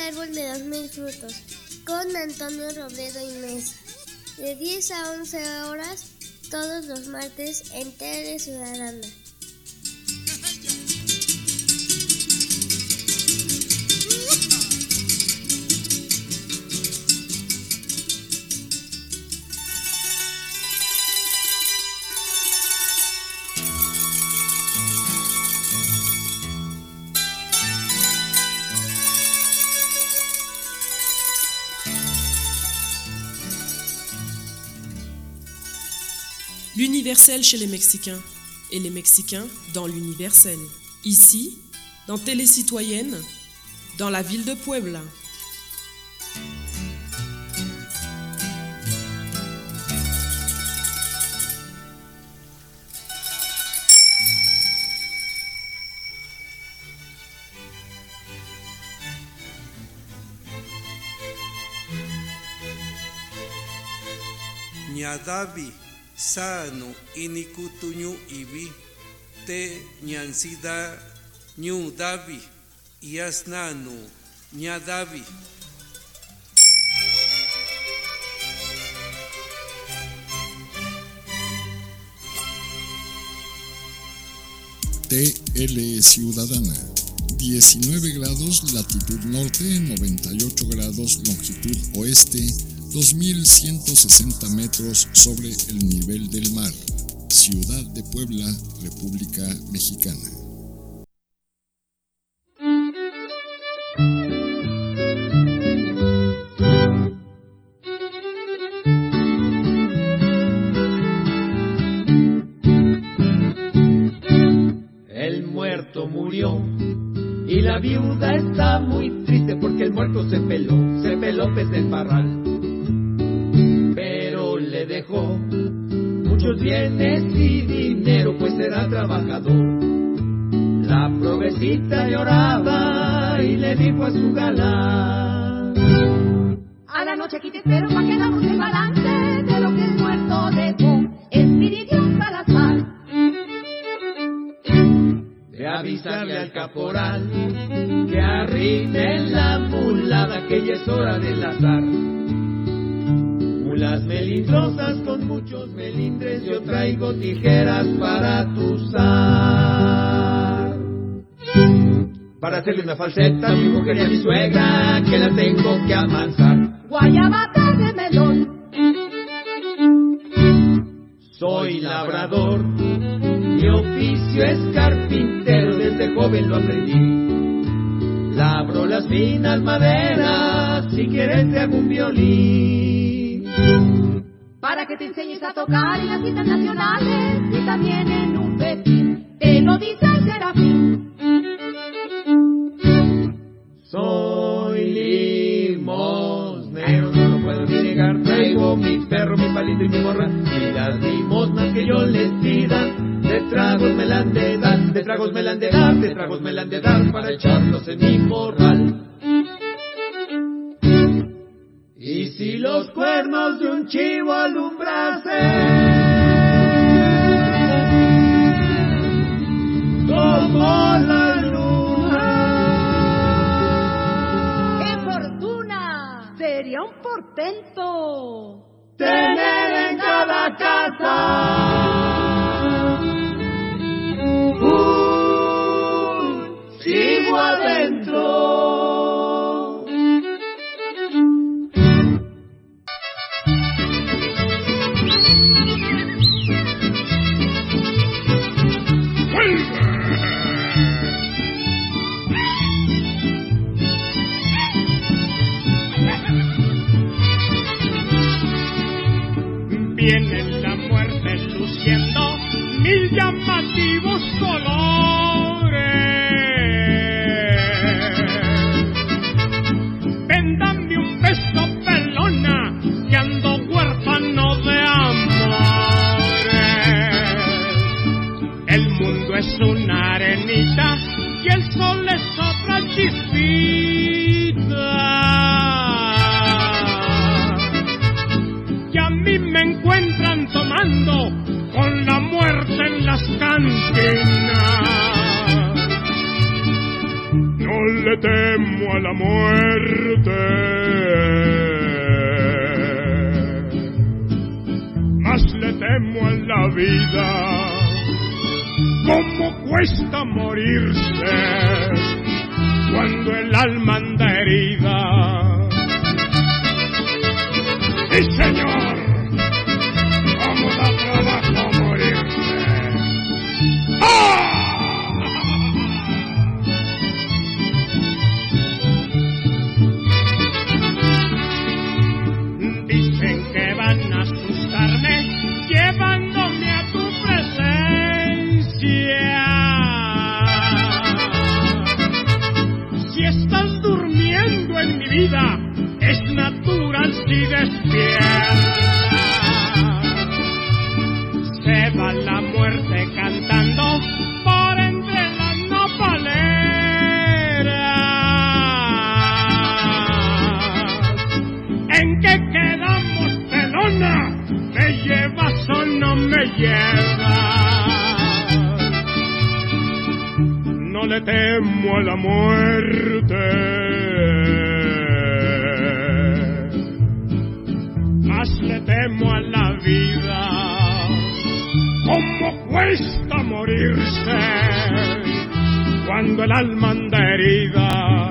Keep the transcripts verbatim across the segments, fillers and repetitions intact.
árbol de dos mil frutos, con Antonio Robledo y Mesa, de diez a once horas, todos los martes en Tele Ciudadana. L'universel chez les Mexicains et les Mexicains dans l'universel. Ici, dans Télé Citoyenne, dans la ville de Puebla. Ñadavi sano inikutuñu ibi te ñansida ñu davi yasnanu ñadavi. T L Ciudadana, diecinueve grados latitud norte, noventa y ocho grados longitud oeste, dos mil ciento sesenta metros sobre el nivel del mar. Ciudad de Puebla, República Mexicana. El muerto murió y la viuda está muy triste porque el muerto se peló, se peló pez del parral. Le dejó muchos bienes y dinero, pues era trabajador. La provecita lloraba y le dijo a su galán: a la noche aquí te espero pa' que hagamos el balance de lo que el muerto dejó. Espiridión Salazar. De avisarle al caporal que arrime la mulada, que ya es hora del azar. Mulas melindrosas con muchos melindres, yo traigo tijeras para tuzar. Para hacerle una falseta a mi mujer y a mi suegra, que la tengo que amansar. Guayabata de melón. Soy labrador, mi oficio es carpintero, desde joven lo aprendí. Labro las finas maderas, si quieres te hago un violín. Para que te enseñes a tocar en las citas nacionales y también en un pepín, te lo dice el Serafín. Soy limosnero, no lo puedo ni negar, traigo mi perro, mi palito y mi morra, y las limosnas que yo les pida, de tragos me la han de dar, de tragos me la han de dar, de tragos me la han de dar, para echarlos en mi morral. Y si los cuernos de un chivo alumbrasen como la luna, ¡qué fortuna! Sería un portento tener en cada casa un chivo adentro. Viene la muerte luciendo mil llamativos colores. Véndame un beso, pelona, que ando huérfano de amores. El mundo es una arenita y el sol es otra chispita. Me encuentran tomando con la muerte en las cantinas. No le le temo a la muerte, más le temo a la vida. Cómo cuesta morirse cuando el alma anda herida. ¡Sí, señor! ¡Cómo da trabajo morirse! ¡Ah! Dicen que van a asustarme llevándome a tu presencia. Si estás durmiendo en mi vida, es natural si despiertas. Se va la muerte cantando por entre las nopaleras. ¿En qué quedamos, pelona? ¿Me llevas o no me llevas? No le temo a la muerte, más le temo a la vida. ¿Cómo cuesta morirse cuando el alma anda herida?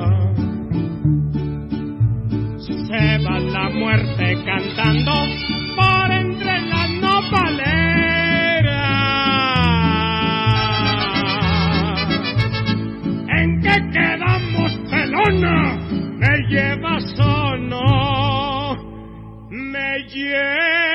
Se va la muerte cantando por entre las nopaleras. ¿En qué quedamos, pelona? ¿Me llevas o no me llevas?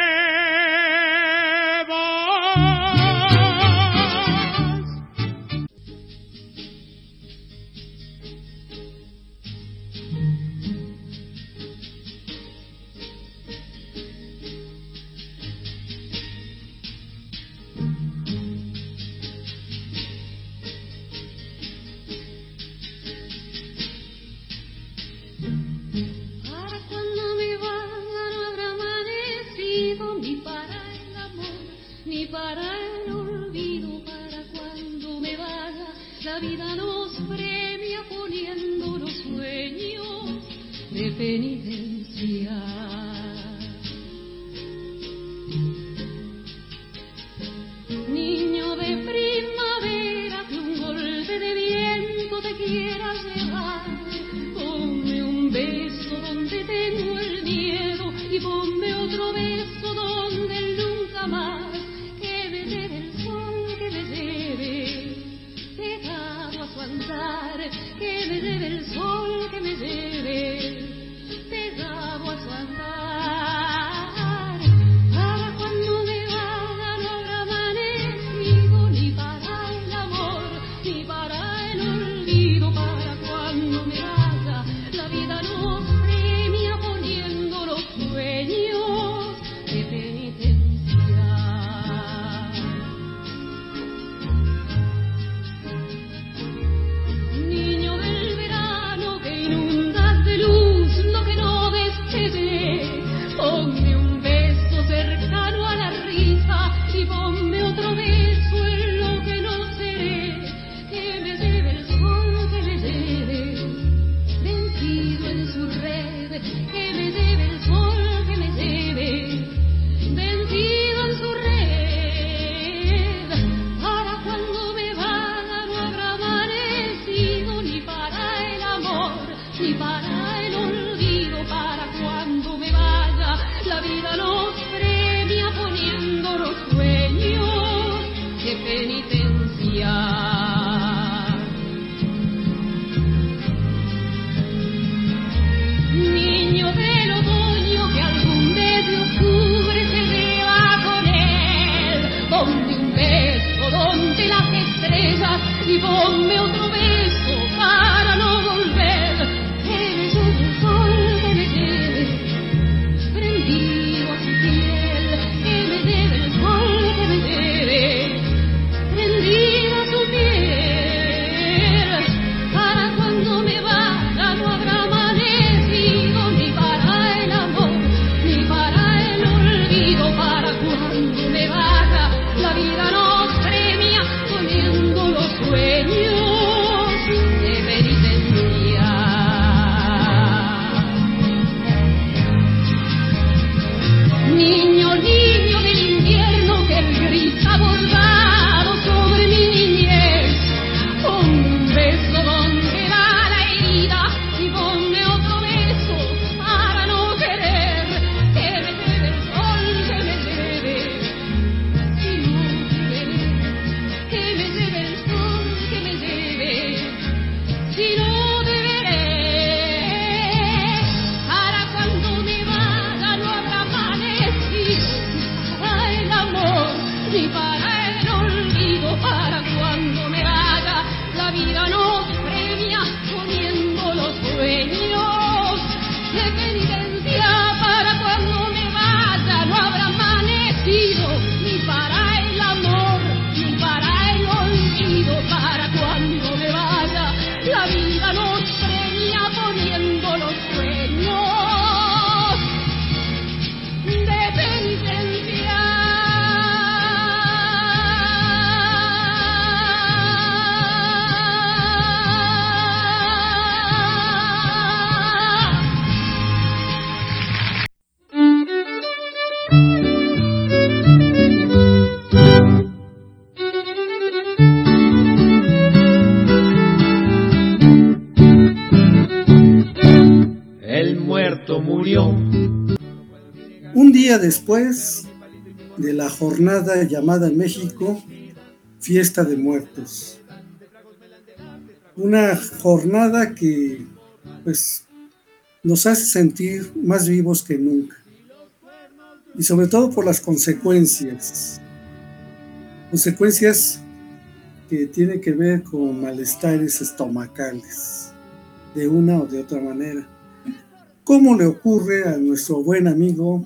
Sueños de penitencia. ni para el olvido, para cuando me vaya. La vida nos premia poniendo los sueños de penitencia, para cuando me vaya no habrá amanecido, ni para el amor, ni para el olvido, para cuando me vaya. La vida nos premia poniendo los sueños de penitencia. El muerto murió. Un día después de la jornada llamada en México Fiesta de Muertos. Una jornada que pues nos hace sentir más vivos que nunca. Y sobre todo por las consecuencias. Consecuencias que tienen que ver con malestares estomacales, de una o de otra manera. ¿Cómo le ocurre a nuestro buen amigo,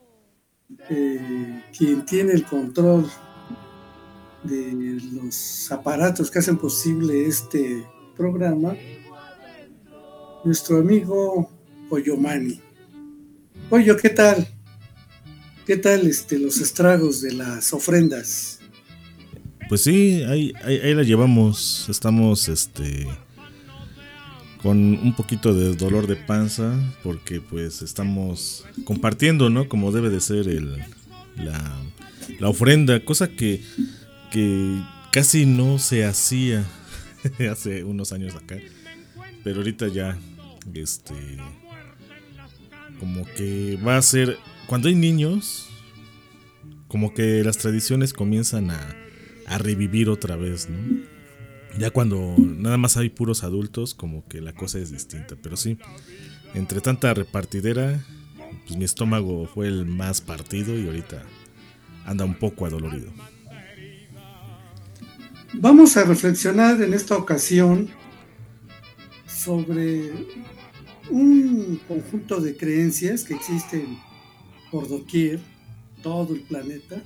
eh, quien tiene el control de los aparatos que hacen posible este programa, nuestro amigo Poyomani? Pollo, ¿qué tal? ¿Qué tal este, los estragos de las ofrendas? Pues sí, ahí, ahí, ahí la llevamos. Estamos este con un poquito de dolor de panza porque pues estamos compartiendo, ¿no? Como debe de ser el, la, la ofrenda, cosa que, que casi no se hacía hace unos años acá, pero ahorita ya este como que va a ser, cuando hay niños, como que las tradiciones comienzan a, a revivir otra vez, ¿no? Ya cuando nada más hay puros adultos, como que la cosa es distinta. Pero sí, entre tanta repartidera, pues mi estómago fue el más partido y ahorita anda un poco adolorido. Vamos a reflexionar en esta ocasión sobre un conjunto de creencias que existen por doquier, todo el planeta,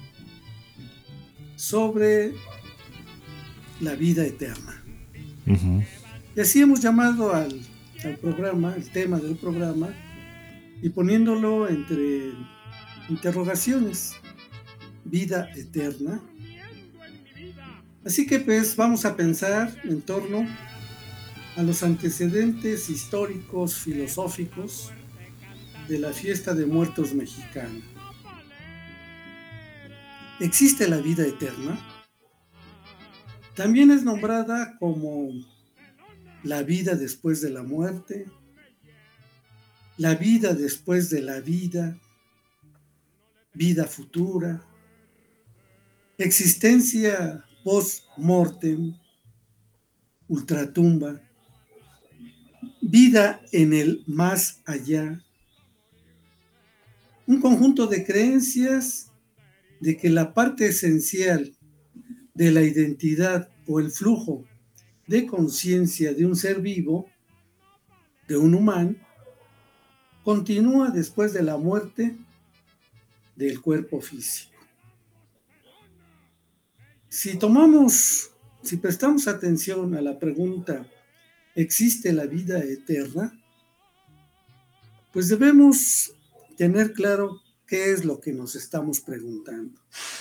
sobre la vida eterna. Uh-huh. Y así hemos llamado al, al programa, el tema del programa, y poniéndolo entre interrogaciones: vida eterna. Así que pues vamos a pensar en torno a los antecedentes históricos, filosóficos de la Fiesta de Muertos mexicana. ¿Existe la vida eterna? También es nombrada como la vida después de la muerte, la vida después de la vida, vida futura, existencia post-mortem, ultratumba, vida en el más allá. Un conjunto de creencias de que la parte esencial de la identidad o el flujo de conciencia de un ser vivo, de un humano, continúa después de la muerte del cuerpo físico. Si tomamos, si prestamos atención a la pregunta, ¿existe la vida eterna?, pues debemos tener claro qué es lo que nos estamos preguntando.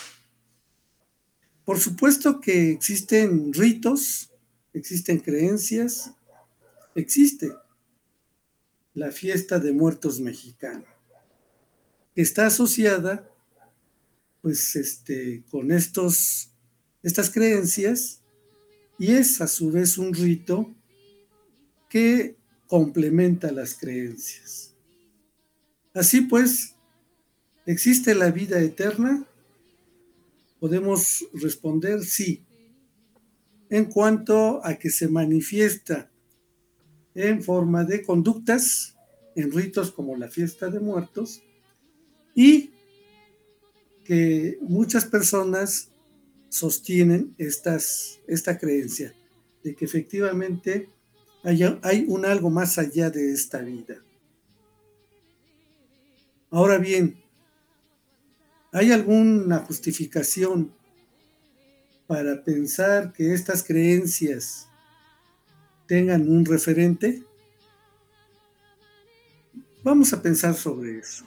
Por supuesto que existen ritos, existen creencias, existe la Fiesta de Muertos mexicana, que está asociada pues este con estos estas creencias, y es a su vez un rito que complementa las creencias. Así pues, ¿existe la vida eterna? Podemos responder sí, en cuanto a que se manifiesta en forma de conductas, en ritos como la Fiesta de Muertos, y que muchas personas sostienen estas, esta creencia de que efectivamente hay, hay un algo más allá de esta vida. Ahora bien, ¿hay alguna justificación para pensar que estas creencias tengan un referente? Vamos a pensar sobre eso.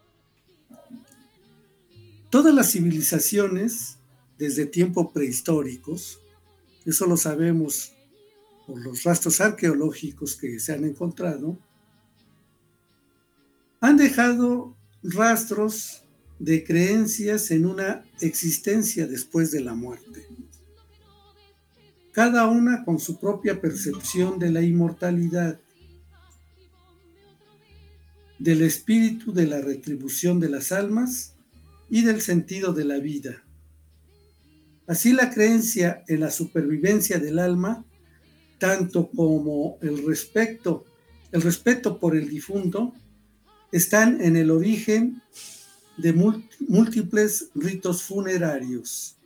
Todas las civilizaciones, desde tiempos prehistóricos, eso lo sabemos por los rastros arqueológicos que se han encontrado, han dejado rastros de creencias en una existencia después de la muerte, cada una con su propia percepción de la inmortalidad, del espíritu, de la retribución de las almas y del sentido de la vida. Así, la creencia en la supervivencia del alma, tanto como el respeto, el respeto por el difunto, están en el origen de múltiples ritos funerarios.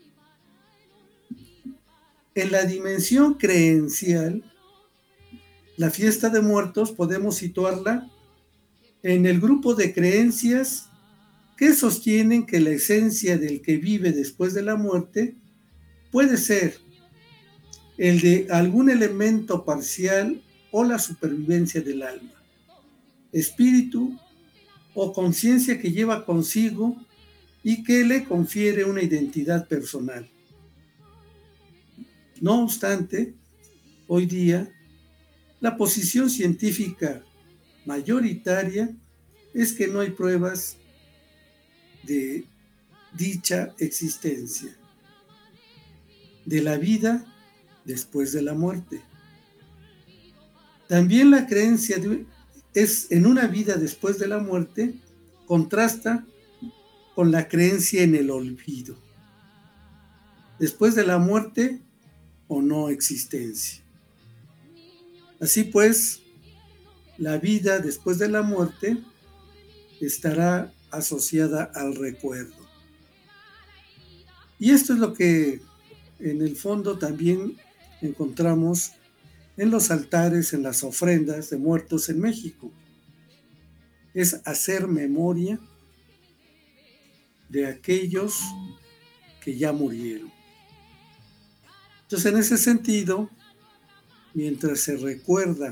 En la dimensión creencial, la fiesta de muertos podemos situarla en el grupo de creencias que sostienen que la esencia del que vive después de la muerte puede ser el de algún elemento parcial o la supervivencia del alma, espíritu o conciencia que lleva consigo y que le confiere una identidad personal. No obstante, hoy día, la posición científica mayoritaria es que no hay pruebas de dicha existencia, de la vida después de la muerte. También la creencia de, es en una vida después de la muerte contrasta con la creencia en el olvido. Después de la muerte o no existencia. Así pues, la vida después de la muerte estará asociada al recuerdo. Y esto es lo que en el fondo también encontramos en los altares, en las ofrendas de muertos en México. Es hacer memoria de aquellos que ya murieron. Entonces, en ese sentido, mientras se recuerda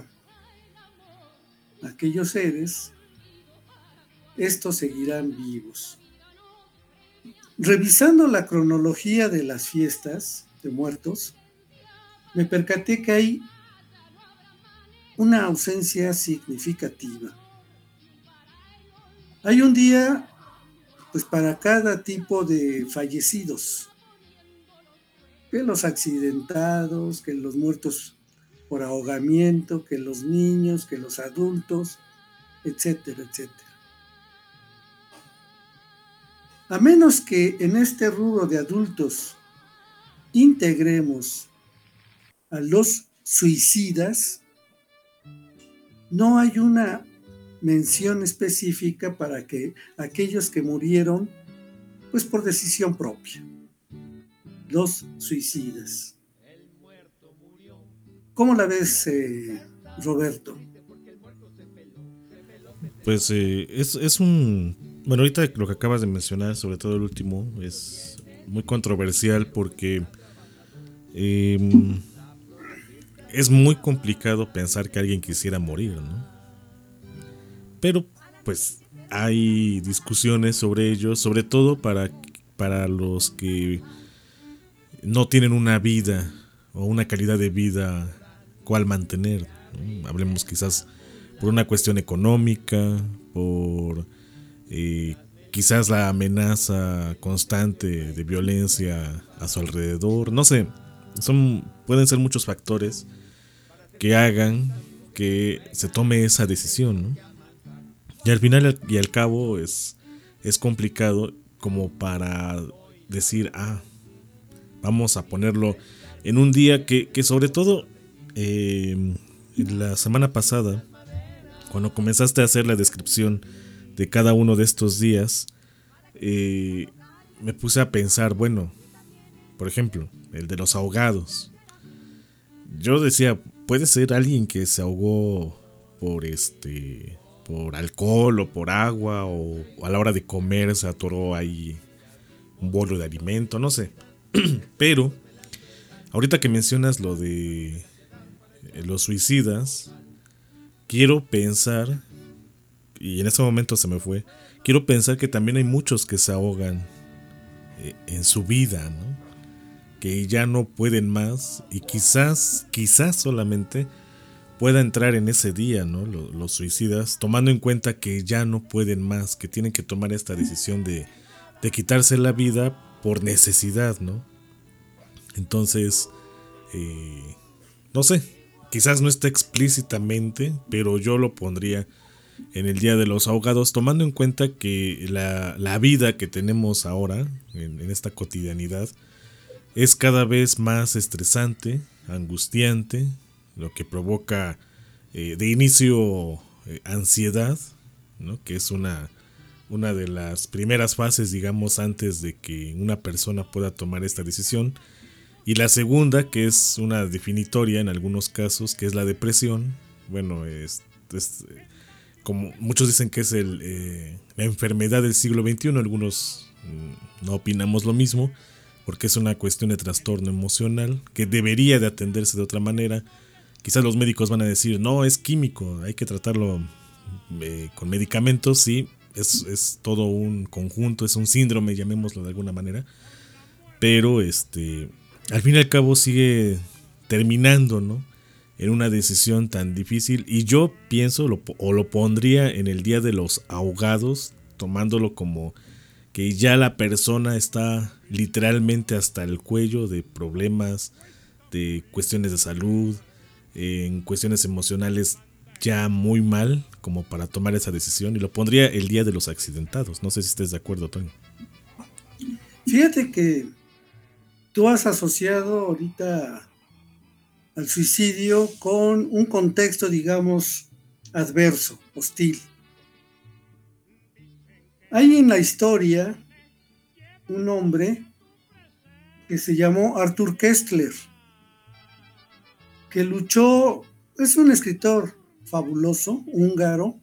a aquellos seres, estos seguirán vivos. Revisando la cronología de las fiestas de muertos, me percaté que hay una ausencia significativa. Hay un día, pues, para cada tipo de fallecidos, que los accidentados, que los muertos por ahogamiento, que los niños, que los adultos, etcétera, etcétera. A menos que en este rubro de adultos integremos a los suicidas, no hay una mención específica para que aquellos que murieron, pues por decisión propia, los suicidas. ¿Cómo la ves, eh, Roberto? Pues eh, es, es un... Bueno, ahorita lo que acabas de mencionar, sobre todo el último, es muy controversial porque eh, es muy complicado pensar que alguien quisiera morir, ¿no? Pero pues hay discusiones sobre ello, sobre todo para, para los que no tienen una vida o una calidad de vida cual mantener, ¿no? Hablemos quizás por una cuestión económica, por eh, quizás la amenaza constante de violencia a su alrededor, no sé, son, pueden ser muchos factores que hagan que se tome esa decisión, ¿no? Y al final y al cabo es, es complicado como para decir, ah, vamos a ponerlo en un día que, que sobre todo eh, la semana pasada, cuando comenzaste a hacer la descripción de cada uno de estos días, eh, me puse a pensar, bueno, por ejemplo, el de los ahogados. Yo decía, puede ser alguien que se ahogó por este, por alcohol o por agua, o, o a la hora de comer se atoró ahí un bolo de alimento, no sé. Pero ahorita que mencionas lo de los suicidas, quiero pensar, y en ese momento se me fue, quiero pensar que también hay muchos que se ahogan eh, en su vida, ¿no? Que ya no pueden más y quizás, quizás solamente pueda entrar en ese día, ¿no? Los, los suicidas, tomando en cuenta que ya no pueden más, que tienen que tomar esta decisión de, de quitarse la vida por necesidad, ¿no? Entonces, eh, no sé, quizás no está explícitamente, pero yo lo pondría en el Día de los Ahogados, tomando en cuenta que la, la vida que tenemos ahora, en, en esta cotidianidad, es cada vez más estresante, angustiante, lo que provoca eh, de inicio eh, ansiedad, ¿no? Que es una, una de las primeras fases, digamos, antes de que una persona pueda tomar esta decisión. Y la segunda, que es una definitoria en algunos casos, que es la depresión. Bueno, es, es como muchos dicen que es el, eh, la enfermedad del siglo veintiuno, algunos mm, no opinamos lo mismo, porque es una cuestión de trastorno emocional que debería de atenderse de otra manera. Quizás los médicos van a decir, no, es químico, hay que tratarlo eh, con medicamentos. Sí, es, es todo un conjunto, es un síndrome, llamémoslo de alguna manera. Pero este, al fin y al cabo sigue terminando, ¿no?, en una decisión tan difícil. Y yo pienso, lo, o lo pondría en el Día de los Ahogados, tomándolo como que ya la persona está literalmente hasta el cuello de problemas, de cuestiones de salud, en cuestiones emocionales ya muy mal como para tomar esa decisión, y lo pondría el Día de los Accidentados. No sé si estés de acuerdo, Toño. Fíjate que tú has asociado ahorita al suicidio con un contexto, digamos, adverso, hostil. Hay en la historia un hombre que se llamó Arthur Koestler, que luchó, es un escritor fabuloso, húngaro.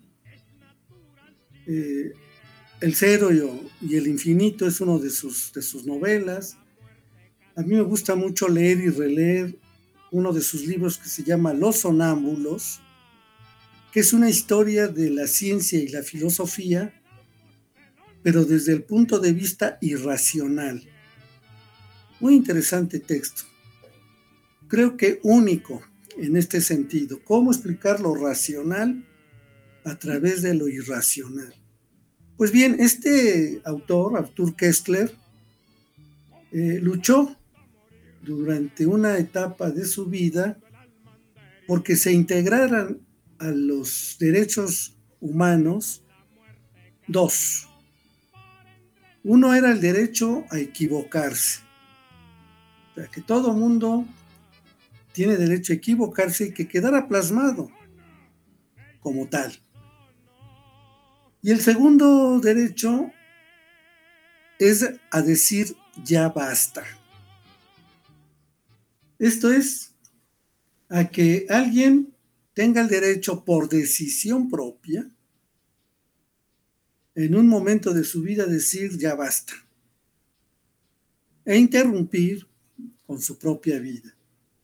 Eh, El Cero y el Infinito es uno de sus, de sus novelas. A mí me gusta mucho leer y releer uno de sus libros que se llama Los Sonámbulos, que es una historia de la ciencia y la filosofía, pero desde el punto de vista irracional. Muy interesante texto. Creo que único en este sentido. ¿Cómo explicar lo racional a través de lo irracional? Pues bien, este autor, Arthur Koestler, eh, luchó durante una etapa de su vida porque se integraran a los derechos humanos dos. Uno era el derecho a equivocarse. O sea, que todo mundo tiene derecho a equivocarse y que quedara plasmado como tal. Y el segundo derecho es a decir ya basta. Esto es a que alguien tenga el derecho por decisión propia en un momento de su vida decir ya basta e interrumpir con su propia vida.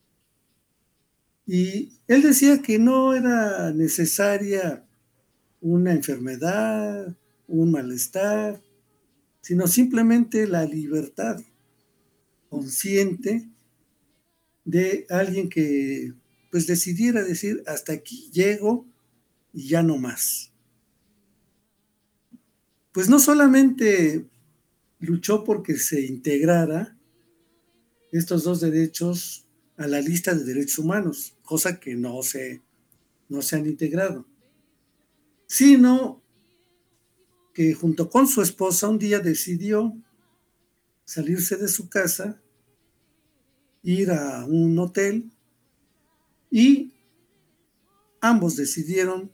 Y él decía que no era necesaria una enfermedad, un malestar, sino simplemente la libertad consciente de alguien que pues decidiera decir hasta aquí llego y ya no más. Pues no solamente luchó porque se integrara estos dos derechos a la lista de derechos humanos, cosa que no se, no se han integrado, sino que junto con su esposa un día decidió salirse de su casa, ir a un hotel, y ambos decidieron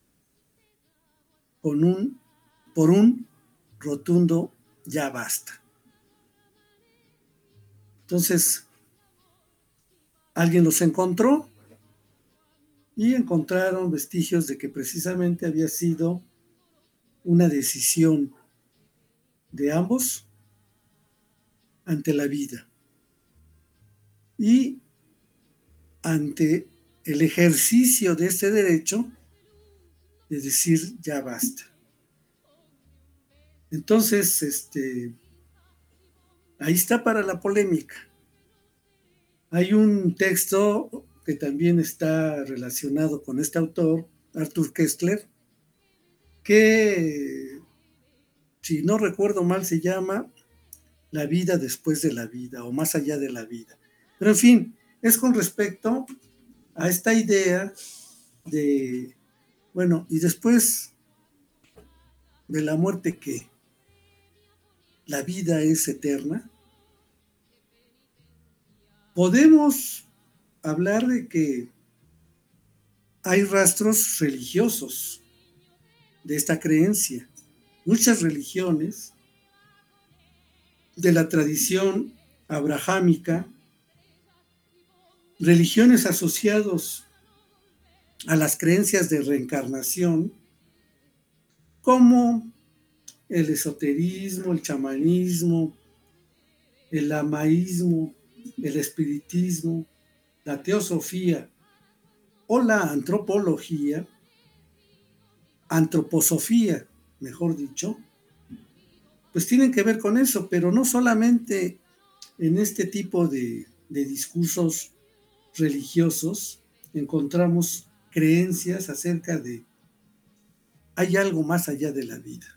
con un, por un rotundo ya basta. Entonces, alguien los encontró y encontraron vestigios de que precisamente había sido una decisión de ambos ante la vida y ante el ejercicio de este derecho de decir ya basta. Entonces, este, ahí está para la polémica. Hay un texto que también está relacionado con este autor, Arthur Koestler, que, si no recuerdo mal, se llama La vida después de la vida o más allá de la vida. Pero en fin, es con respecto a esta idea de, bueno, y después de la muerte, ¿qué? ¿La vida es eterna? Podemos hablar de que hay rastros religiosos de esta creencia. Muchas religiones de la tradición abrahámica, religiones asociadas a las creencias de reencarnación, como el esoterismo, el chamanismo, el lamaísmo, el espiritismo, la teosofía o la antropología, antroposofía, mejor dicho, pues tienen que ver con eso, pero no solamente en este tipo de, de discursos religiosos encontramos creencias acerca de hay algo más allá de la vida.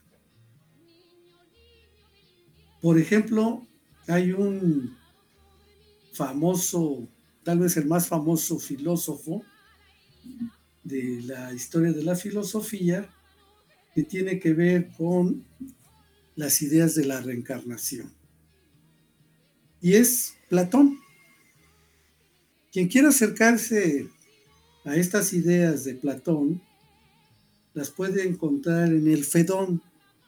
Por ejemplo, hay un famoso, tal vez el más famoso filósofo de la historia de la filosofía, que tiene que ver con las ideas de la reencarnación. Y es Platón. Quien quiera acercarse a estas ideas de Platón, las puede encontrar en el Fedón,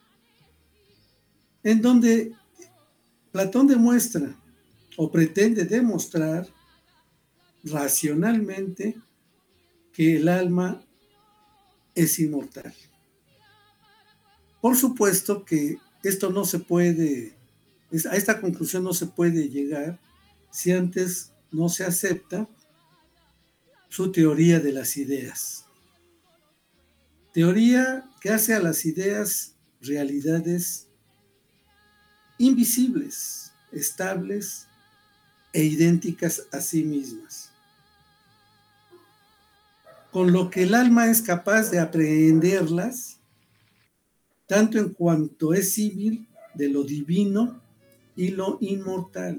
en donde Platón demuestra o pretende demostrar racionalmente que el alma es inmortal. Por supuesto que esto no se puede, a esta conclusión no se puede llegar si antes no se acepta su teoría de las ideas. Teoría que hace a las ideas realidades invisibles, estables e idénticas a sí mismas, con lo que el alma es capaz de aprehenderlas, tanto en cuanto es símil de lo divino y lo inmortal.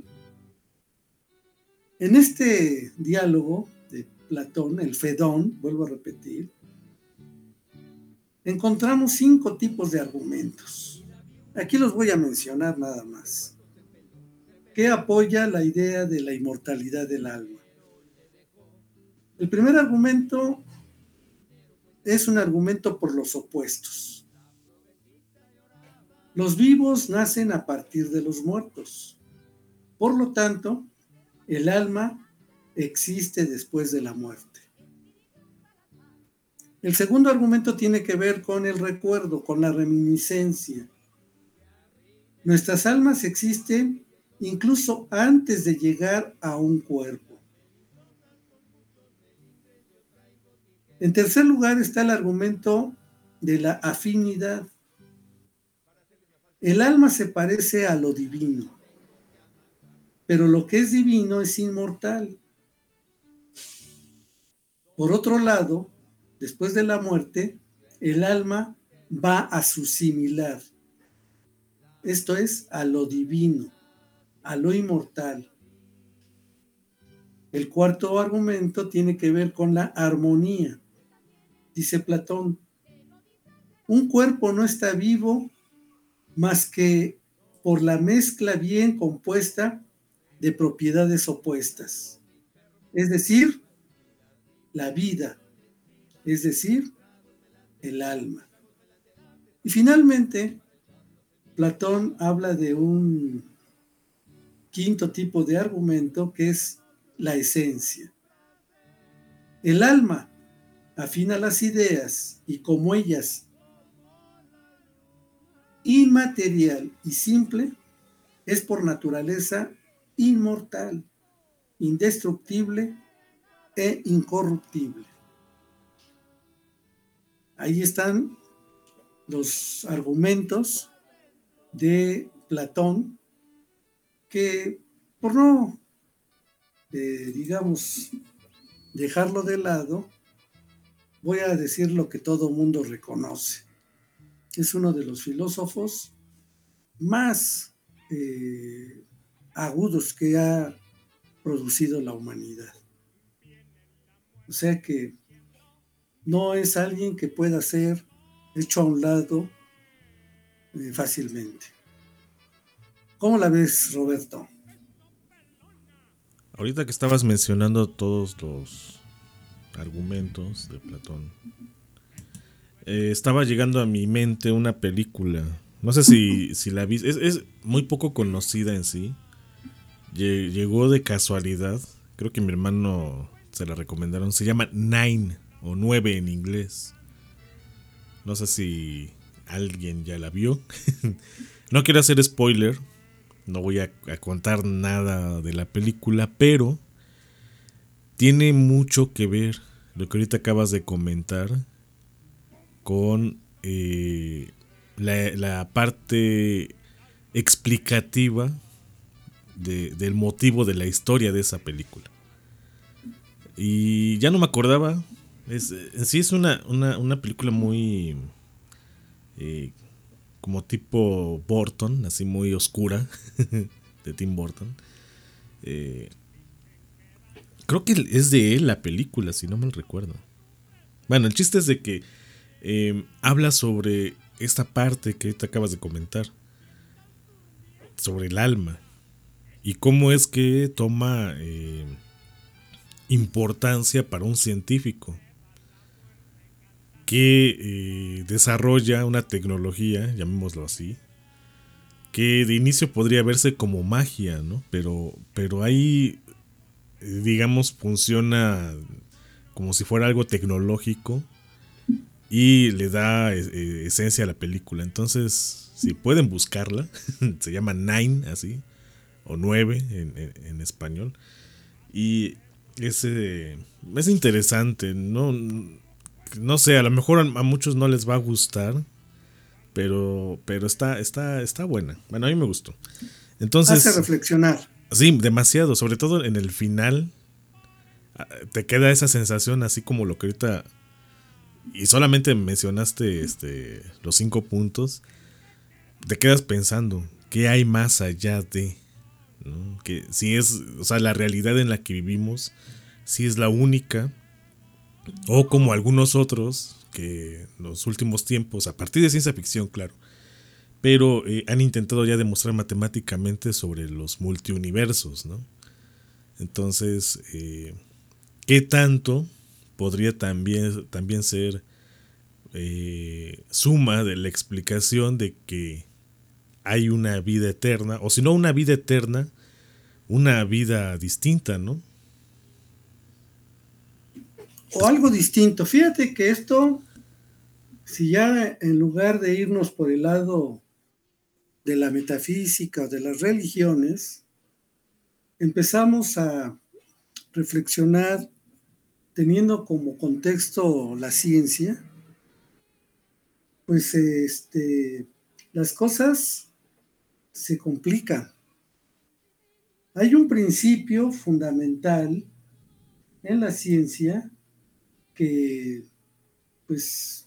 En este diálogo de Platón, el Fedón, vuelvo a repetir, encontramos cinco tipos de argumentos. Aquí los voy a mencionar nada más, que apoya la idea de la inmortalidad del alma. El primer argumento es un argumento por los opuestos. Los vivos nacen a partir de los muertos. Por lo tanto, el alma existe después de la muerte. El segundo argumento tiene que ver con el recuerdo, con la reminiscencia. Nuestras almas existen incluso antes de llegar a un cuerpo. En tercer lugar está el argumento de la afinidad. El alma se parece a lo divino, pero lo que es divino es inmortal. Por otro lado, después de la muerte, el alma va a su similar, esto es, a lo divino, a lo inmortal. El cuarto argumento tiene que ver con la armonía. Dice Platón, un cuerpo no está vivo más que por la mezcla bien compuesta de propiedades opuestas, es decir, la vida, es decir, el alma. Y finalmente, Platón habla de un quinto tipo de argumento, que es la esencia. El alma afina las ideas y como ellas inmaterial y simple, es por naturaleza inmortal, indestructible e incorruptible. Ahí están los argumentos de Platón, que por no, eh, digamos, dejarlo de lado, voy a decir lo que todo mundo reconoce. Es uno de los filósofos más eh, agudos que ha producido la humanidad. O sea que no es alguien que pueda ser hecho a un lado eh, fácilmente. ¿Cómo la ves, Roberto? Ahorita que estabas mencionando todos los argumentos de Platón, eh, estaba llegando a mi mente una película. No sé si, si la viste. Es, es muy poco conocida en sí. Llegó de casualidad. Creo que mi hermano se la recomendaron. Se llama Nine o Nueve en inglés. No sé si alguien ya la vio. No quiero hacer spoiler. No voy a, a contar nada de la película, pero tiene mucho que ver lo que ahorita acabas de comentar con eh, la, la parte explicativa de, del motivo de la historia de esa película. Y ya no me acordaba. Es, en sí es una, una, una película muy eh, como tipo Burton, así muy oscura, de Tim Burton. Eh, creo que es de él la película, si no mal recuerdo. Bueno, el chiste es de que eh, habla sobre esta parte que te acabas de comentar, sobre el alma, y cómo es que toma eh, importancia para un científico que eh, desarrolla una tecnología, llamémoslo así, que de inicio podría verse como magia, ¿no? Pero, pero ahí, eh, digamos, funciona como si fuera algo tecnológico y le da eh, esencia a la película. Entonces, si pueden buscarla, se llama Nine, así, o Nueve en, en, en español. Y es, eh, es interesante, ¿no? No sé, a lo mejor a muchos no les va a gustar, pero, pero está, está, está buena. Bueno, a mí me gustó. Entonces, hace reflexionar. Sí, demasiado, sobre todo en el final. Te queda esa sensación así como lo que ahorita, y solamente mencionaste este, los cinco puntos. Te quedas pensando, ¿qué hay más allá de? ¿No? Que si es, o sea, la realidad en la que vivimos, si es la única, o como algunos otros que en los últimos tiempos, a partir de ciencia ficción, claro, pero eh, han intentado ya demostrar matemáticamente sobre los multiuniversos, ¿no? Entonces, eh, ¿qué tanto podría también, también ser eh, suma de la explicación de que hay una vida eterna, o si no una vida eterna, una vida distinta, ¿no? O algo distinto. Fíjate que esto, si ya en lugar de irnos por el lado de la metafísica o de las religiones, empezamos a reflexionar teniendo como contexto la ciencia, pues este, las cosas se complican. Hay un principio fundamental en la ciencia que pues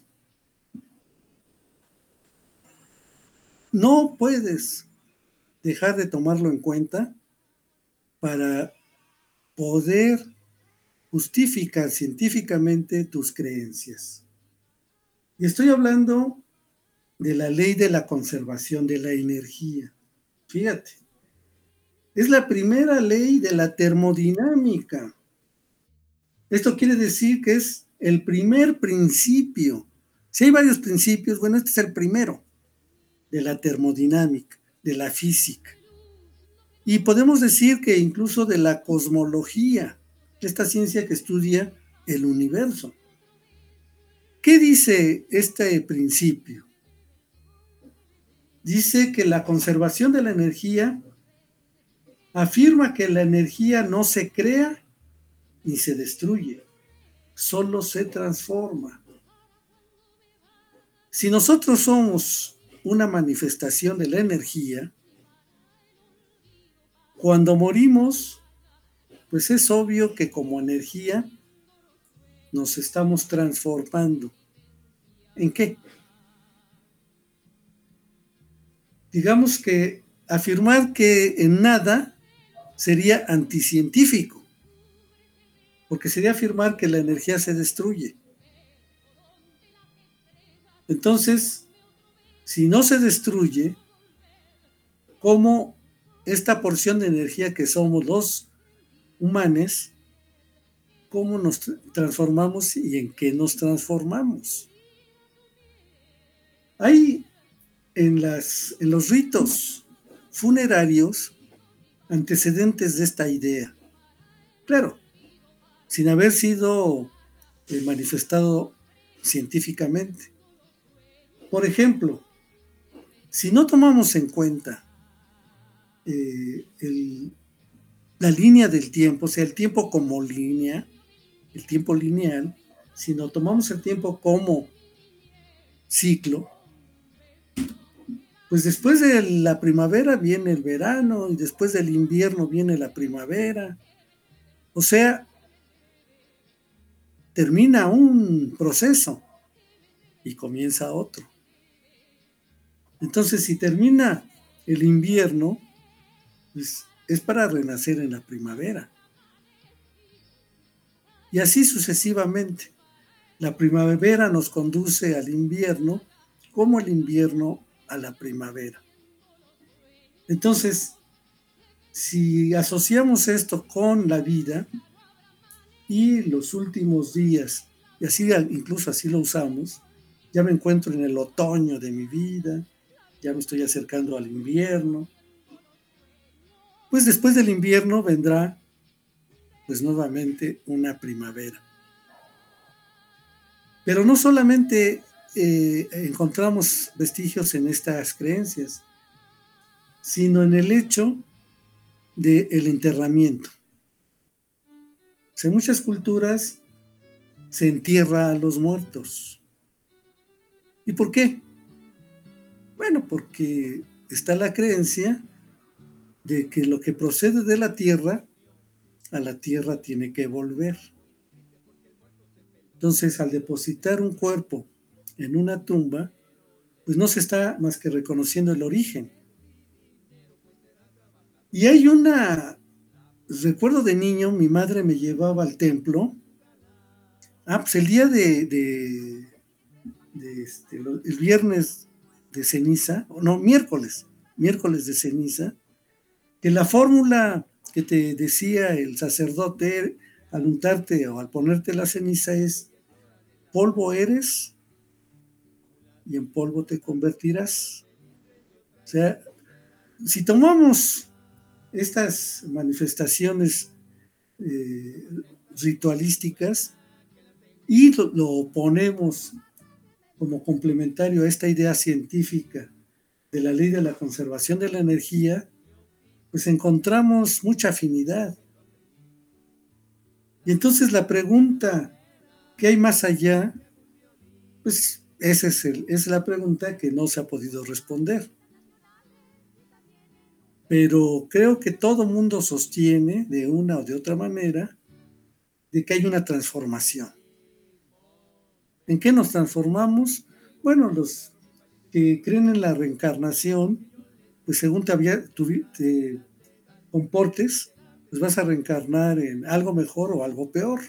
no puedes dejar de tomarlo en cuenta para poder justificar científicamente tus creencias. Y estoy hablando de la ley de la conservación de la energía. Fíjate, es la primera ley de la termodinámica. Esto quiere decir que es el primer principio. Si hay varios principios, bueno, este es el primero de la termodinámica, de la física. Y podemos decir que incluso de la cosmología, esta ciencia que estudia el universo. ¿Qué dice este principio? Dice que la conservación de la energía afirma que la energía no se crea ni se destruye, solo se transforma. Si nosotros somos una manifestación de la energía, cuando morimos, pues es obvio que como energía nos estamos transformando. ¿En qué? Digamos que afirmar que en nada sería anticientífico, porque sería afirmar que la energía se destruye. Entonces, si no se destruye, ¿cómo esta porción de energía que somos los humanos, cómo nos transformamos y en qué nos transformamos? Hay en, las, en los ritos funerarios antecedentes de esta idea. Claro, sin haber sido eh, manifestado científicamente. Por ejemplo, si no tomamos en cuenta eh, el, la línea del tiempo, o sea, el tiempo como línea, el tiempo lineal, si no tomamos el tiempo como ciclo, pues después de la primavera viene el verano y después del invierno viene la primavera. O sea, termina un proceso y comienza otro. Entonces, si termina el invierno, pues es para renacer en la primavera. Y así sucesivamente. La primavera nos conduce al invierno, como el invierno a la primavera. Entonces, si asociamos esto con la vida y los últimos días, y así incluso así lo usamos, ya me encuentro en el otoño de mi vida, ya me estoy acercando al invierno, pues después del invierno vendrá pues nuevamente una primavera. Pero no solamente eh, encontramos vestigios en estas creencias, sino en el hecho del enterramiento. O sea, en muchas culturas se entierra a los muertos. ¿Y por qué? Bueno, porque está la creencia de que lo que procede de la tierra, a la tierra tiene que volver. Entonces, al depositar un cuerpo en una tumba, pues no se está más que reconociendo el origen. Y hay una, recuerdo de niño, mi madre me llevaba al templo, ah, pues el día de, de, de este, el viernes de ceniza, no, miércoles, miércoles de ceniza, que la fórmula que te decía el sacerdote al untarte o al ponerte la ceniza es: polvo eres y en polvo te convertirás. O sea, si tomamos estas manifestaciones eh, ritualísticas y lo, lo ponemos como complementario a esta idea científica de la ley de la conservación de la energía, pues encontramos mucha afinidad. Y entonces la pregunta, ¿qué hay más allá? Pues esa es, el, es la pregunta que no se ha podido responder. Pero creo que todo mundo sostiene, de una o de otra manera, de que hay una transformación. ¿En qué nos transformamos? Bueno, los que creen en la reencarnación, pues según te, había, te comportes, pues vas a reencarnar en algo mejor o algo peor.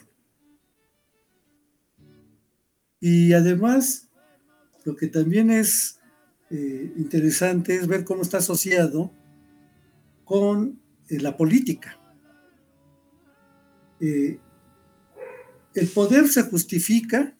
Y además, lo que también es eh, interesante es ver cómo está asociado con eh, la política. Eh, el poder se justifica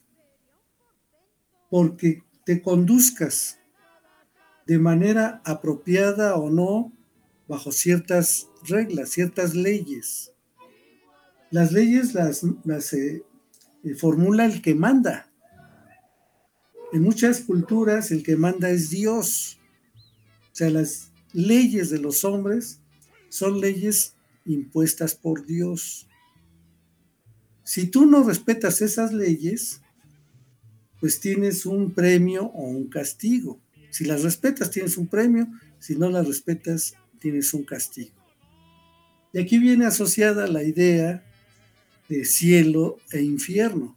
porque te conduzcas de manera apropiada o no bajo ciertas reglas, ciertas leyes. Las leyes las, las eh, eh, formula el que manda. En muchas culturas el que manda es Dios. O sea, las leyes de los hombres son leyes impuestas por Dios. Si tú no respetas esas leyes, pues tienes un premio o un castigo. Si las respetas, tienes un premio. Si no las respetas, tienes un castigo. Y aquí viene asociada la idea de cielo e infierno.